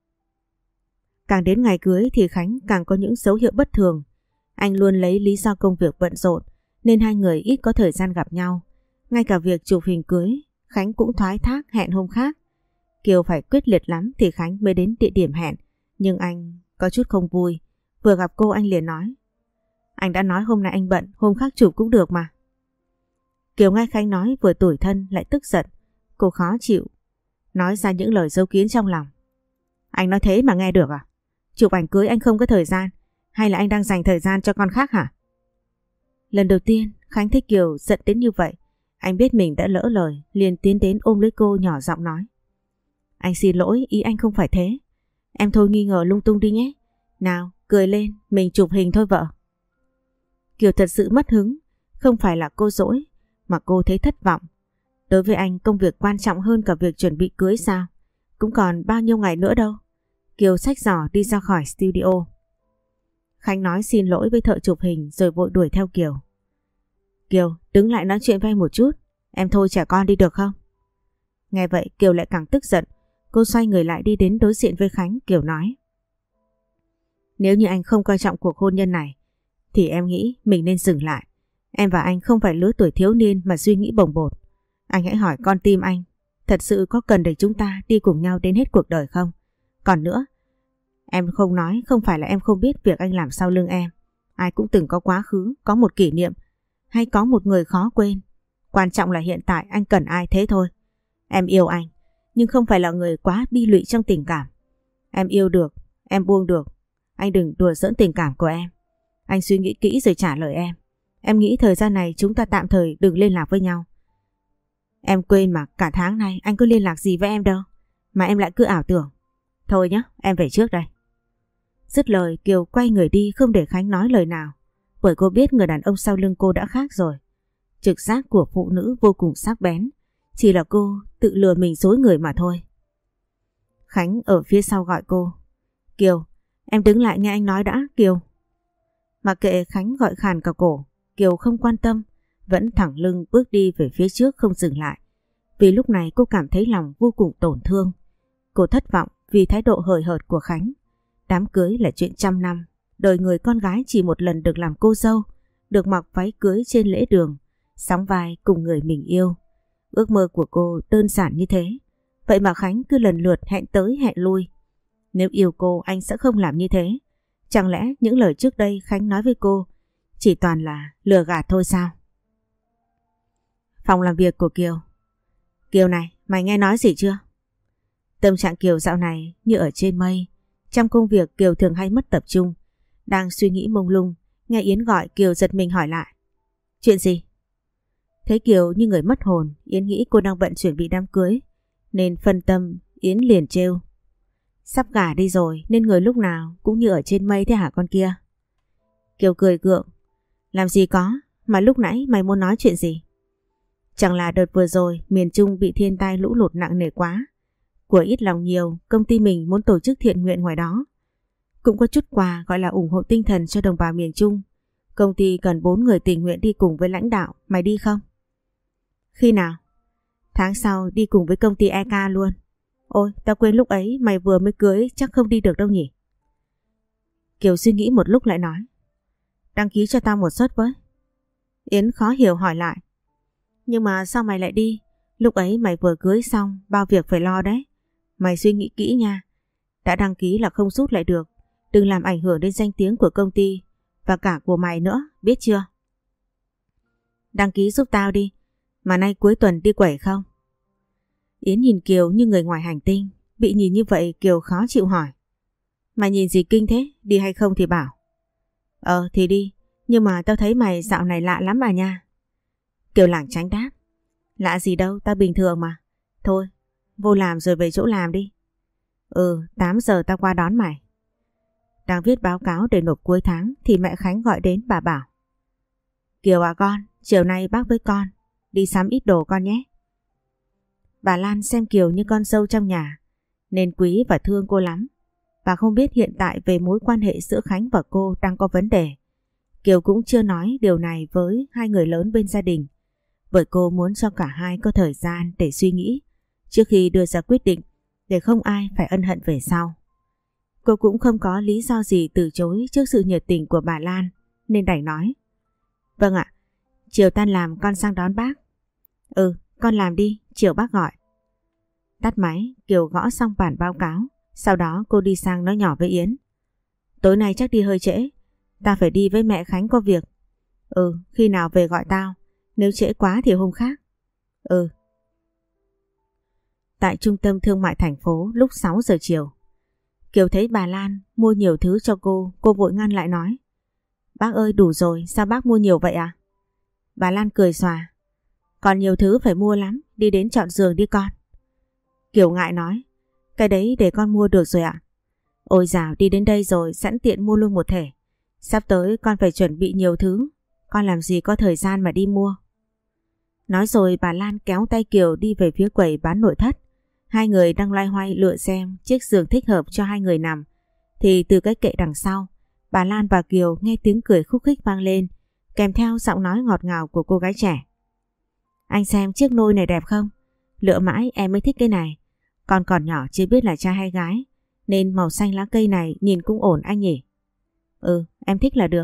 Càng đến ngày cưới thì Khánh càng có những dấu hiệu bất thường. Anh luôn lấy lý do công việc bận rộn nên hai người ít có thời gian gặp nhau. Ngay cả việc chụp hình cưới, Khánh cũng thoái thác hẹn hôm khác. Kiều phải quyết liệt lắm thì Khánh mới đến địa điểm hẹn, nhưng anh có chút không vui. Vừa gặp cô anh liền nói. Anh đã nói hôm nay anh bận, hôm khác chụp cũng được mà. Kiều nghe Khánh nói vừa tủi thân lại tức giận. Cô khó chịu, nói ra những lời giấu kín trong lòng. Anh nói thế mà nghe được à? Chụp ảnh cưới anh không có thời gian, hay là anh đang dành thời gian cho con khác hả? Lần đầu tiên Khánh thấy Kiều giận đến như vậy. Anh biết mình đã lỡ lời, liền tiến đến ôm lấy cô nhỏ giọng nói. Anh xin lỗi, ý anh không phải thế. Em thôi nghi ngờ lung tung đi nhé. Nào, cười lên, mình chụp hình thôi vợ. Kiều thật sự mất hứng. Không phải là cô dỗi, mà cô thấy thất vọng. Đối với anh công việc quan trọng hơn cả việc chuẩn bị cưới sao? Cũng còn bao nhiêu ngày nữa đâu. Kiều xách giỏ đi ra khỏi studio. Khánh nói xin lỗi với thợ chụp hình rồi vội đuổi theo Kiều. Kiều, đứng lại nói chuyện với em một chút. Em thôi trẻ con đi được không? Nghe vậy Kiều lại càng tức giận. Cô xoay người lại đi đến đối diện với Khánh. Kiều nói. Nếu như anh không coi trọng cuộc hôn nhân này thì em nghĩ mình nên dừng lại. Em và anh không phải lứa tuổi thiếu niên mà suy nghĩ bồng bột. Anh hãy hỏi con tim anh, thật sự có cần để chúng ta đi cùng nhau đến hết cuộc đời không? Còn nữa, em không nói không phải là em không biết việc anh làm sau lưng em. Ai cũng từng có quá khứ, có một kỷ niệm, hay có một người khó quên. Quan trọng là hiện tại anh cần ai thế thôi. Em yêu anh, nhưng không phải là người quá bi lụy trong tình cảm. Em yêu được, em buông được. Anh đừng đùa giỡn tình cảm của em. Anh suy nghĩ kỹ rồi trả lời em. Em nghĩ thời gian này chúng ta tạm thời đừng liên lạc với nhau. Em quên mà cả tháng nay anh có liên lạc gì với em đâu, mà em lại cứ ảo tưởng. Thôi nhé, em về trước đây. Dứt lời Kiều quay người đi không để Khánh nói lời nào. Bởi cô biết người đàn ông sau lưng cô đã khác rồi. Trực giác của phụ nữ vô cùng sắc bén. Chỉ là cô tự lừa mình dối người mà thôi. Khánh ở phía sau gọi cô. Kiều, em đứng lại nghe anh nói đã, Kiều. Mặc kệ Khánh gọi khàn cả cổ, Kiều không quan tâm, vẫn thẳng lưng bước đi về phía trước không dừng lại. Vì lúc này cô cảm thấy lòng vô cùng tổn thương. Cô thất vọng vì thái độ hời hợt của Khánh. Đám cưới là chuyện trăm năm, đời người con gái chỉ một lần được làm cô dâu, được mặc váy cưới trên lễ đường, sóng vai cùng người mình yêu. Ước mơ của cô đơn giản như thế, vậy mà Khánh cứ lần lượt hẹn tới hẹn lui. Nếu yêu cô anh sẽ không làm như thế. Chẳng lẽ những lời trước đây Khánh nói với cô chỉ toàn là lừa gạt thôi sao? Phòng làm việc của Kiều. Kiều này, mày nghe nói gì chưa? Tâm trạng Kiều dạo này như ở trên mây. Trong công việc Kiều thường hay mất tập trung. Đang suy nghĩ mông lung, nghe Yến gọi Kiều giật mình hỏi lại. Chuyện gì? Thấy Kiều như người mất hồn, Yến nghĩ cô đang bận chuẩn bị đám cưới, nên phân tâm Yến liền trêu. Sắp gả đi rồi nên người lúc nào cũng như ở trên mây thế hả con kia? Kiều cười gượng. Làm gì có, mà lúc nãy mày muốn nói chuyện gì? Chẳng là đợt vừa rồi miền Trung bị thiên tai lũ lụt nặng nề quá. Của ít lòng nhiều, công ty mình muốn tổ chức thiện nguyện ngoài đó. Cũng có chút quà gọi là ủng hộ tinh thần cho đồng bào miền Trung. Công ty cần bốn người tình nguyện đi cùng với lãnh đạo, mày đi không? Khi nào? Tháng sau đi cùng với công ty e ca luôn. Ôi, tao quên lúc ấy mày vừa mới cưới chắc không đi được đâu nhỉ? Kiều suy nghĩ một lúc lại nói. Đăng ký cho tao một suất với. Yến khó hiểu hỏi lại. Nhưng mà sao mày lại đi? Lúc ấy mày vừa cưới xong, bao việc phải lo đấy. Mày suy nghĩ kỹ nha. Đã đăng ký là không rút lại được. Đừng làm ảnh hưởng đến danh tiếng của công ty và cả của mày nữa, biết chưa? Đăng ký giúp tao đi. Mà nay cuối tuần đi quẩy không? Yến nhìn Kiều như người ngoài hành tinh. Bị nhìn như vậy Kiều khó chịu hỏi. Mày nhìn gì kinh thế? Đi hay không thì bảo. Ờ thì đi. Nhưng mà tao thấy mày dạo này lạ lắm à nha. Kiều lảng tránh đáp. Lạ gì đâu, tao bình thường mà. Thôi, vô làm rồi về chỗ làm đi. Ừ, tám giờ tao qua đón mày. Đang viết báo cáo để nộp cuối tháng thì mẹ Khánh gọi đến, bà bảo. Kiều à con, chiều nay bác với con đi sắm ít đồ con nhé. Bà Lan xem Kiều như con dâu trong nhà nên quý và thương cô lắm. Bà không biết hiện tại về mối quan hệ giữa Khánh và cô đang có vấn đề. Kiều cũng chưa nói điều này với hai người lớn bên gia đình, bởi cô muốn cho cả hai có thời gian để suy nghĩ trước khi đưa ra quyết định, để không ai phải ân hận về sau. Cô cũng không có lý do gì từ chối trước sự nhiệt tình của bà Lan nên đành nói. Vâng ạ, chiều tan làm con sang đón bác. Ừ, con làm đi, chiều bác gọi. Tắt máy, Kiều gõ xong bản báo cáo. Sau đó cô đi sang nói nhỏ với Yến. Tối nay chắc đi hơi trễ. Ta phải đi với mẹ Khánh có việc. Ừ, khi nào về gọi tao. Nếu trễ quá thì hôm khác. Ừ. Tại trung tâm thương mại thành phố lúc sáu giờ chiều. Kiều thấy bà Lan mua nhiều thứ cho cô. Cô vội ngăn lại nói. Bác ơi đủ rồi, sao bác mua nhiều vậy à? Bà Lan cười xòa. Còn nhiều thứ phải mua lắm, đi đến chọn giường đi con. Kiều ngại nói. Cái đấy để con mua được rồi ạ. Ôi dào, đi đến đây rồi sẵn tiện mua luôn một thể. Sắp tới con phải chuẩn bị nhiều thứ. Con làm gì có thời gian mà đi mua. Nói rồi bà Lan kéo tay Kiều đi về phía quầy bán nội thất. Hai người đang loay hoay lựa xem chiếc giường thích hợp cho hai người nằm. Thì từ cái kệ đằng sau, bà Lan và Kiều nghe tiếng cười khúc khích vang lên, kèm theo giọng nói ngọt ngào của cô gái trẻ. Anh xem chiếc nôi này đẹp không? Lựa mãi em mới thích cái này. Con còn nhỏ chưa biết là trai hay gái, nên màu xanh lá cây này nhìn cũng ổn anh nhỉ? Ừ, em thích là được.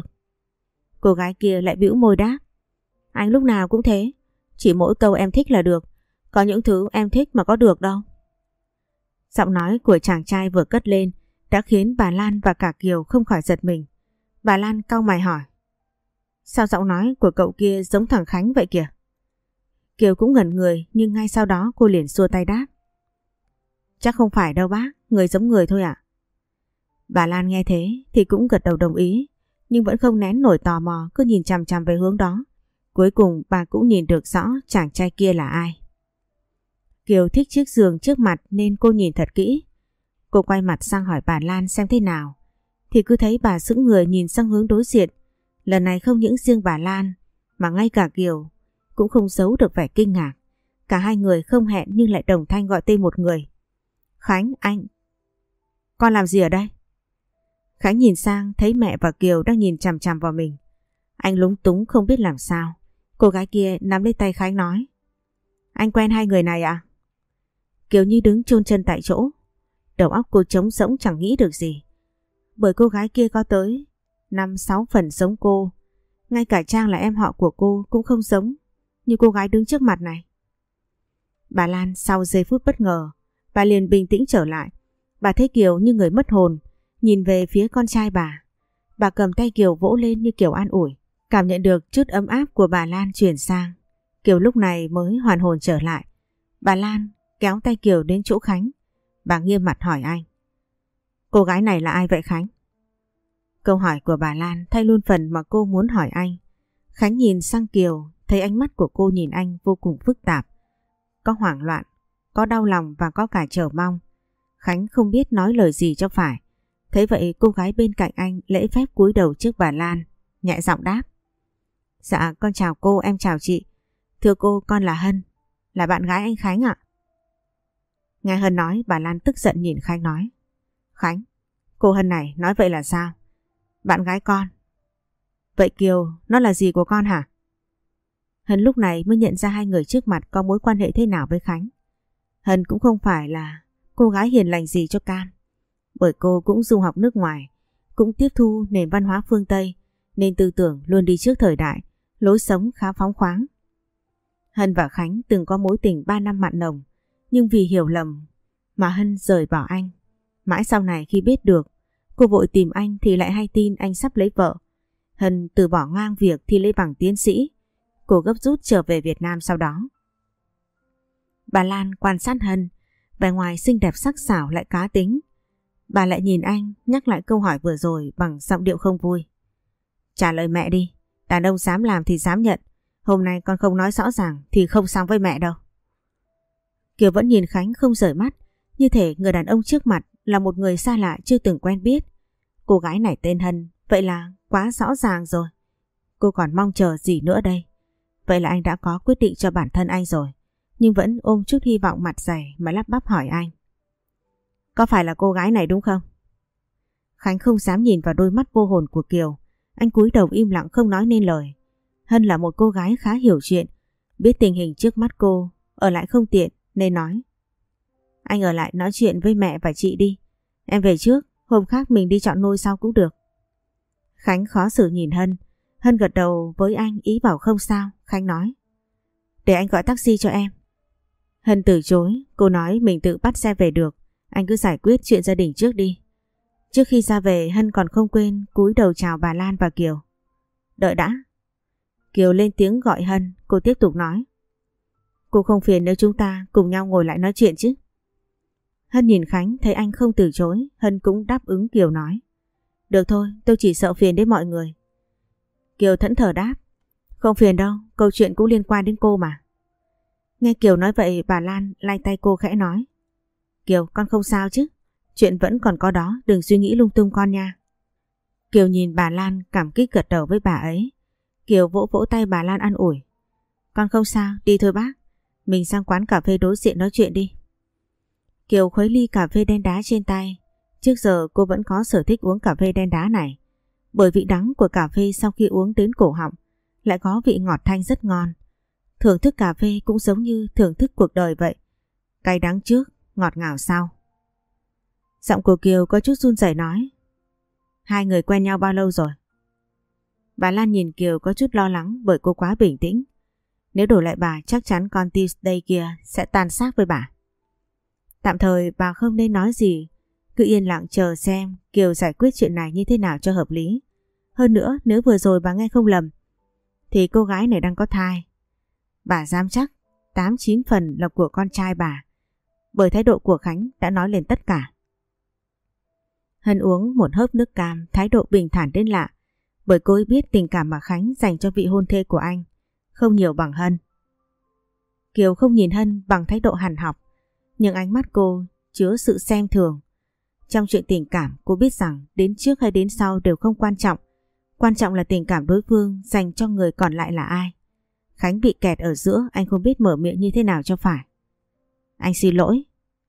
Cô gái kia lại bĩu môi đáp. Anh lúc nào cũng thế, chỉ mỗi câu em thích là được. Có những thứ em thích mà có được đâu. Giọng nói của chàng trai vừa cất lên đã khiến bà Lan và cả Kiều không khỏi giật mình. Bà Lan cau mày hỏi. Sao giọng nói của cậu kia giống thằng Khánh vậy kìa? Kiều cũng ngẩn người nhưng ngay sau đó cô liền xua tay đáp. Chắc không phải đâu bác, người giống người thôi ạ. Bà Lan nghe thế thì cũng gật đầu đồng ý, nhưng vẫn không nén nổi tò mò, cứ nhìn chằm chằm về hướng đó. Cuối cùng bà cũng nhìn được rõ chàng trai kia là ai. Kiều thích chiếc giường trước mặt nên cô nhìn thật kỹ. Cô quay mặt sang hỏi bà Lan xem thế nào, thì cứ thấy bà sững người nhìn sang hướng đối diện. Lần này không những riêng bà Lan mà ngay cả Kiều cũng không giấu được vẻ kinh ngạc. Cả hai người không hẹn nhưng lại đồng thanh gọi tên một người. Khánh, anh. Con làm gì ở đây? Khánh nhìn sang thấy mẹ và Kiều đang nhìn chằm chằm vào mình. Anh lúng túng không biết làm sao. Cô gái kia nắm lấy tay Khánh nói. Anh quen hai người này à? Kiều như đứng chôn chân tại chỗ. Đầu óc cô trống rỗng chẳng nghĩ được gì. Bởi cô gái kia có tới năm sáu phần giống cô. Ngay cả Trang là em họ của cô cũng không giống như cô gái đứng trước mặt này. Bà Lan sau giây phút bất ngờ, bà liền bình tĩnh trở lại. Bà thấy Kiều như người mất hồn, nhìn về phía con trai bà. Bà cầm tay Kiều vỗ lên như kiểu an ủi. Cảm nhận được chút ấm áp của bà Lan truyền sang, Kiều lúc này mới hoàn hồn trở lại. Bà Lan kéo tay Kiều đến chỗ Khánh. Bà nghiêm mặt hỏi anh. Cô gái này là ai vậy Khánh? Câu hỏi của bà Lan thay luôn phần mà cô muốn hỏi anh. Khánh nhìn sang Kiều, thấy ánh mắt của cô nhìn anh vô cùng phức tạp. Có hoảng loạn, có đau lòng và có cả chờ mong. Khánh không biết nói lời gì cho phải. Thấy vậy cô gái bên cạnh anh lễ phép cúi đầu trước bà Lan, nhẹ giọng đáp. Dạ con chào cô, em chào chị. Thưa cô, con là Hân, là bạn gái anh Khánh ạ. Nghe Hân nói, bà Lan tức giận nhìn Khánh nói. Khánh, cô Hân này nói vậy là sao? Bạn gái con. Vậy Kiều, nó là gì của con hả? Hân lúc này mới nhận ra hai người trước mặt có mối quan hệ thế nào với Khánh. Hân cũng không phải là cô gái hiền lành gì cho cam. Bởi cô cũng du học nước ngoài, cũng tiếp thu nền văn hóa phương Tây, nên tư tưởng luôn đi trước thời đại, lối sống khá phóng khoáng. Hân và Khánh từng có mối tình ba năm mặn nồng, nhưng vì hiểu lầm mà Hân rời bỏ anh. Mãi sau này khi biết được cô vội tìm anh thì lại hay tin anh sắp lấy vợ. Hân từ bỏ ngang việc thi lấy bằng tiến sĩ. Cô gấp rút trở về Việt Nam sau đó. Bà Lan quan sát Hân, vẻ ngoài xinh đẹp sắc sảo lại cá tính. Bà lại nhìn anh nhắc lại câu hỏi vừa rồi bằng giọng điệu không vui. Trả lời mẹ đi, đàn ông dám làm thì dám nhận. Hôm nay con không nói rõ ràng thì không xong với mẹ đâu. Kiều vẫn nhìn Khánh không rời mắt, như thể người đàn ông trước mặt là một người xa lạ chưa từng quen biết. Cô gái này tên Hân, vậy là quá rõ ràng rồi. Cô còn mong chờ gì nữa đây? Vậy là anh đã có quyết định cho bản thân anh rồi, nhưng vẫn ôm chút hy vọng mặt dày mà lắp bắp hỏi anh. Có phải là cô gái này đúng không? Khánh không dám nhìn vào đôi mắt vô hồn của Kiều. Anh cúi đầu im lặng không nói nên lời. Hân là một cô gái khá hiểu chuyện, biết tình hình trước mắt cô ở lại không tiện nên nói. Anh ở lại nói chuyện với mẹ và chị đi. Em về trước, hôm khác mình đi chọn nôi sau cũng được. Khánh khó xử nhìn Hân. Hân gật đầu với anh ý bảo không sao. Khánh nói, để anh gọi taxi cho em. Hân từ chối, cô nói mình tự bắt xe về được. Anh cứ giải quyết chuyện gia đình trước đi. Trước khi ra về Hân còn không quên cúi đầu chào bà Lan và Kiều. Đợi đã. Kiều lên tiếng gọi Hân, cô tiếp tục nói. Cô không phiền nếu chúng ta cùng nhau ngồi lại nói chuyện chứ? Hân nhìn Khánh thấy anh không từ chối, Hân cũng đáp ứng Kiều nói. Được thôi, tôi chỉ sợ phiền đến mọi người. Kiều thẫn thờ đáp. Không phiền đâu, câu chuyện cũng liên quan đến cô mà. Nghe Kiều nói vậy bà Lan lay tay cô khẽ nói. Kiều, con không sao chứ? Chuyện vẫn còn có đó, đừng suy nghĩ lung tung con nha. Kiều nhìn bà Lan cảm kích gật đầu với bà ấy. Kiều vỗ vỗ tay bà Lan an ủi. Con không sao, đi thôi bác. Mình sang quán cà phê đối diện nói chuyện đi. Kiều khuấy ly cà phê đen đá trên tay. Trước giờ cô vẫn có sở thích uống cà phê đen đá này. Bởi vị đắng của cà phê sau khi uống đến cổ họng lại có vị ngọt thanh rất ngon. Thưởng thức cà phê cũng giống như thưởng thức cuộc đời vậy. Cay đắng trước, ngọt ngào sau. Giọng của Kiều có chút run rẩy nói. Hai người quen nhau bao lâu rồi? Bà Lan nhìn Kiều có chút lo lắng bởi cô quá bình tĩnh. Nếu đổi lại bà chắc chắn con Tuesday kia sẽ tan xác với bà. Tạm thời bà không nên nói gì, cứ yên lặng chờ xem Kiều giải quyết chuyện này như thế nào cho hợp lý. Hơn nữa nếu vừa rồi bà nghe không lầm thì cô gái này đang có thai. Bà dám chắc tám chín phần là của con trai bà, bởi thái độ của Khánh đã nói lên tất cả. Hân uống một hớp nước cam, thái độ bình thản đến lạ, bởi cô ấy biết tình cảm mà Khánh dành cho vị hôn thê của anh không nhiều bằng Hân. Kiều không nhìn Hân bằng thái độ hằn học, nhưng ánh mắt cô chứa sự xem thường. Trong chuyện tình cảm cô biết rằng đến trước hay đến sau đều không quan trọng. Quan trọng là tình cảm đối phương dành cho người còn lại là ai. Khánh bị kẹt ở giữa, anh không biết mở miệng như thế nào cho phải. Anh xin lỗi.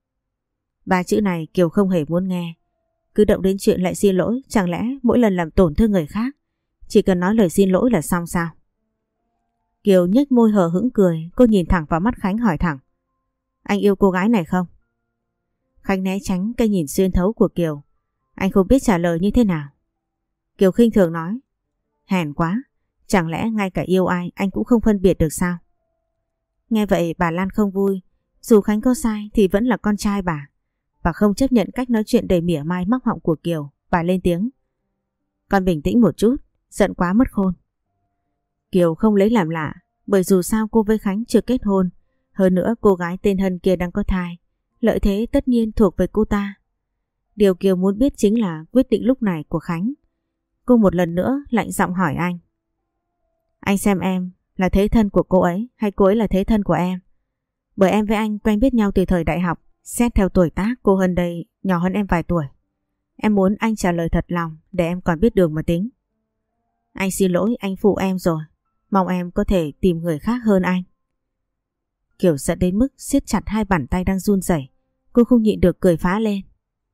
Ba chữ này Kiều không hề muốn nghe. Cứ động đến chuyện lại xin lỗi, chẳng lẽ mỗi lần làm tổn thương người khác chỉ cần nói lời xin lỗi là xong sao? Kiều nhếch môi hờ hững cười, cô nhìn thẳng vào mắt Khánh hỏi thẳng. Anh yêu cô gái này không? Khánh né tránh cái nhìn xuyên thấu của Kiều. Anh không biết trả lời như thế nào. Kiều khinh thường nói. Hèn quá, chẳng lẽ ngay cả yêu ai anh cũng không phân biệt được sao? Nghe vậy bà Lan không vui. Dù Khánh có sai thì vẫn là con trai bà. Bà không chấp nhận cách nói chuyện đầy mỉa mai móc họng của Kiều. Bà lên tiếng. Con bình tĩnh một chút, giận quá mất khôn. Kiều không lấy làm lạ, bởi dù sao cô với Khánh chưa kết hôn. Hơn nữa cô gái tên Hân kia đang có thai, lợi thế tất nhiên thuộc về cô ta. Điều Kiều muốn biết chính là quyết định lúc này của Khánh. Cô một lần nữa lạnh giọng hỏi anh. Anh xem em là thế thân của cô ấy hay cô ấy là thế thân của em? Bởi em với anh quen biết nhau từ thời đại học. Xét theo tuổi tác cô Hân đây nhỏ hơn em vài tuổi. Em muốn anh trả lời thật lòng để em còn biết đường mà tính. Anh xin lỗi, anh phụ em rồi. Mong em có thể tìm người khác hơn anh. Kiều giận đến mức siết chặt hai bàn tay đang run rẩy. Cô không nhịn được cười phá lên.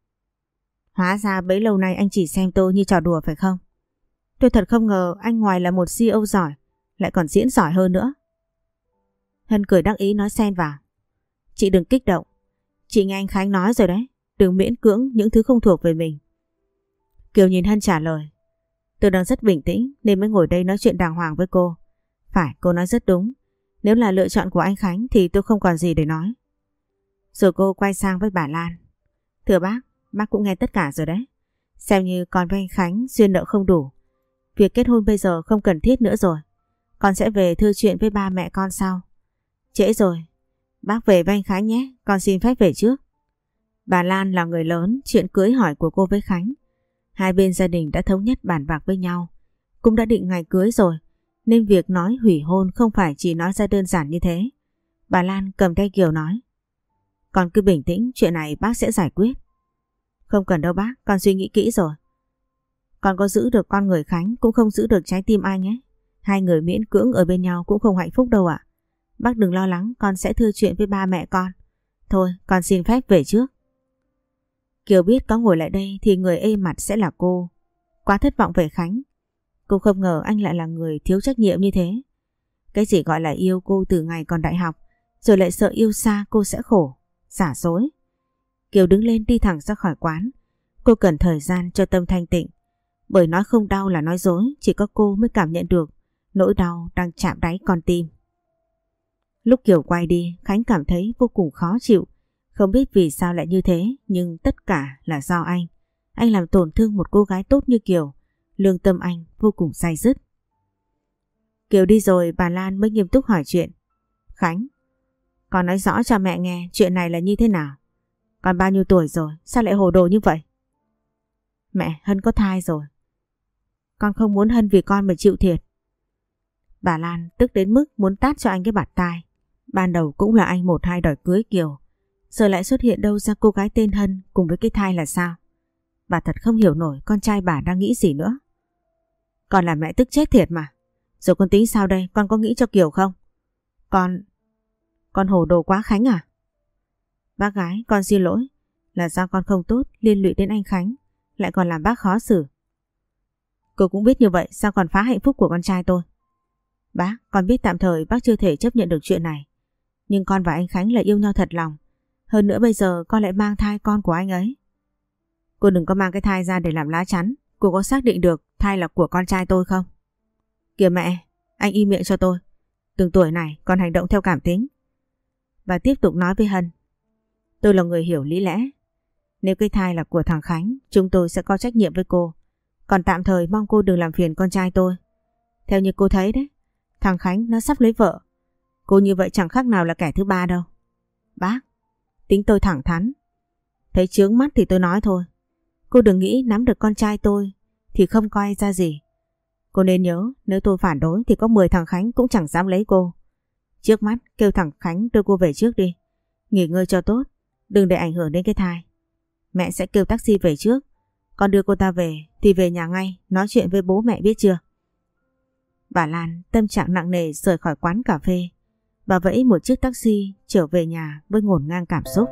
Hóa ra bấy lâu nay anh chỉ xem tôi như trò đùa phải không? Tôi thật không ngờ anh ngoài là một xê e ô giỏi lại còn diễn giỏi hơn nữa. Hân cười đắc ý nói xen vào. Chị đừng kích động. Chị nghe anh Khánh nói rồi đấy, đừng miễn cưỡng những thứ không thuộc về mình. Kiều nhìn Hân trả lời. Tôi đang rất bình tĩnh nên mới ngồi đây nói chuyện đàng hoàng với cô. Phải, cô nói rất đúng. Nếu là lựa chọn của anh Khánh thì tôi không còn gì để nói. Rồi cô quay sang với bà Lan. Thưa bác, bác cũng nghe tất cả rồi đấy. Xem như con với anh Khánh duyên nợ không đủ. Việc kết hôn bây giờ không cần thiết nữa rồi. Con sẽ về thư chuyện với ba mẹ con sau. Trễ rồi, bác về với anh Khánh nhé, con xin phép về trước. Bà Lan là người lớn, chuyện cưới hỏi của cô với Khánh. Hai bên gia đình đã thống nhất bàn bạc với nhau. Cũng đã định ngày cưới rồi, nên việc nói hủy hôn không phải chỉ nói ra đơn giản như thế. Bà Lan cầm tay Kiều nói. Con cứ bình tĩnh, chuyện này bác sẽ giải quyết. Không cần đâu bác, con suy nghĩ kỹ rồi. Con có giữ được con người Khánh cũng không giữ được trái tim anh ấy. Hai người miễn cưỡng ở bên nhau cũng không hạnh phúc đâu ạ. Bác đừng lo lắng, con sẽ thưa chuyện với ba mẹ con. Thôi, con xin phép về trước. Kiều biết có ngồi lại đây thì người ê mặt sẽ là cô. Quá thất vọng về Khánh. Cô không ngờ anh lại là người thiếu trách nhiệm như thế. Cái gì gọi là yêu cô từ ngày còn đại học, rồi lại sợ yêu xa cô sẽ khổ. Giả dối. Kiều đứng lên đi thẳng ra khỏi quán. Cô cần thời gian cho tâm thanh tịnh. Bởi nói không đau là nói dối, chỉ có cô mới cảm nhận được nỗi đau đang chạm đáy con tim. Lúc Kiều quay đi, Khánh cảm thấy vô cùng khó chịu. Không biết vì sao lại như thế, nhưng tất cả là do anh. Anh làm tổn thương một cô gái tốt như Kiều. Lương tâm anh vô cùng day dứt. Kiều đi rồi, bà Lan mới nghiêm túc hỏi chuyện. Khánh, con nói rõ cho mẹ nghe chuyện này là như thế nào. Con bao nhiêu tuổi rồi, sao lại hồ đồ như vậy? Mẹ, Hân có thai rồi. Con không muốn Hân vì con mà chịu thiệt. Bà Lan tức đến mức muốn tát cho anh cái bạt tai. Ban đầu cũng là anh một hai đòi cưới Kiều, giờ lại xuất hiện đâu ra cô gái tên Hân cùng với cái thai là sao? Bà thật không hiểu nổi con trai bà đang nghĩ gì nữa. Con là mẹ tức chết thiệt mà. Rồi con tính sao đây, con có nghĩ cho Kiều không? Con... Con hồ đồ quá Khánh à? Bác gái, con xin lỗi. Là do con không tốt, liên lụy đến anh Khánh, lại còn làm bác khó xử. Cô cũng biết như vậy, sao còn phá hạnh phúc của con trai tôi? Bác, con biết tạm thời bác chưa thể chấp nhận được chuyện này. Nhưng con và anh Khánh là yêu nhau thật lòng. Hơn nữa bây giờ con lại mang thai con của anh ấy. Cô đừng có mang cái thai ra để làm lá chắn. Cô có xác định được thai là của con trai tôi không? Kìa mẹ, anh im miệng cho tôi. Từng tuổi này con hành động theo cảm tính. Và tiếp tục nói với Hân. Tôi là người hiểu lý lẽ. Nếu cái thai là của thằng Khánh, chúng tôi sẽ có trách nhiệm với cô. Còn tạm thời mong cô đừng làm phiền con trai tôi. Theo như cô thấy đấy, thằng Khánh nó sắp lấy vợ. Cô như vậy chẳng khác nào là kẻ thứ ba đâu. Bác, tính tôi thẳng thắn. Thấy chướng mắt thì tôi nói thôi. Cô đừng nghĩ nắm được con trai tôi thì không coi ra gì. Cô nên nhớ, nếu tôi phản đối thì có mười thằng Khánh cũng chẳng dám lấy cô. Trước mắt kêu thằng Khánh đưa cô về trước đi. Nghỉ ngơi cho tốt, đừng để ảnh hưởng đến cái thai. Mẹ sẽ kêu taxi về trước. Con đưa cô ta về thì về nhà ngay, nói chuyện với bố mẹ biết chưa? Bà Lan tâm trạng nặng nề rời khỏi quán cà phê. Bà vẫy một chiếc taxi trở về nhà với ngổn ngang cảm xúc.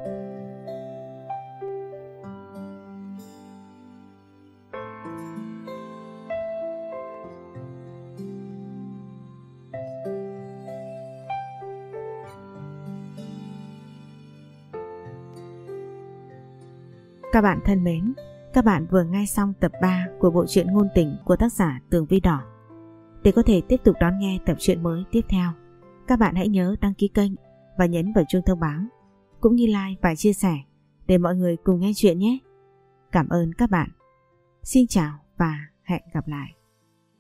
Các bạn thân mến, các bạn vừa nghe xong tập ba của bộ truyện ngôn tình của tác giả Tường Vi Đỏ. Để có thể tiếp tục đón nghe tập truyện mới tiếp theo, các bạn hãy nhớ đăng ký kênh và nhấn vào chuông thông báo, cũng như like và chia sẻ để mọi người cùng nghe chuyện nhé. Cảm ơn các bạn. Xin chào và hẹn gặp lại.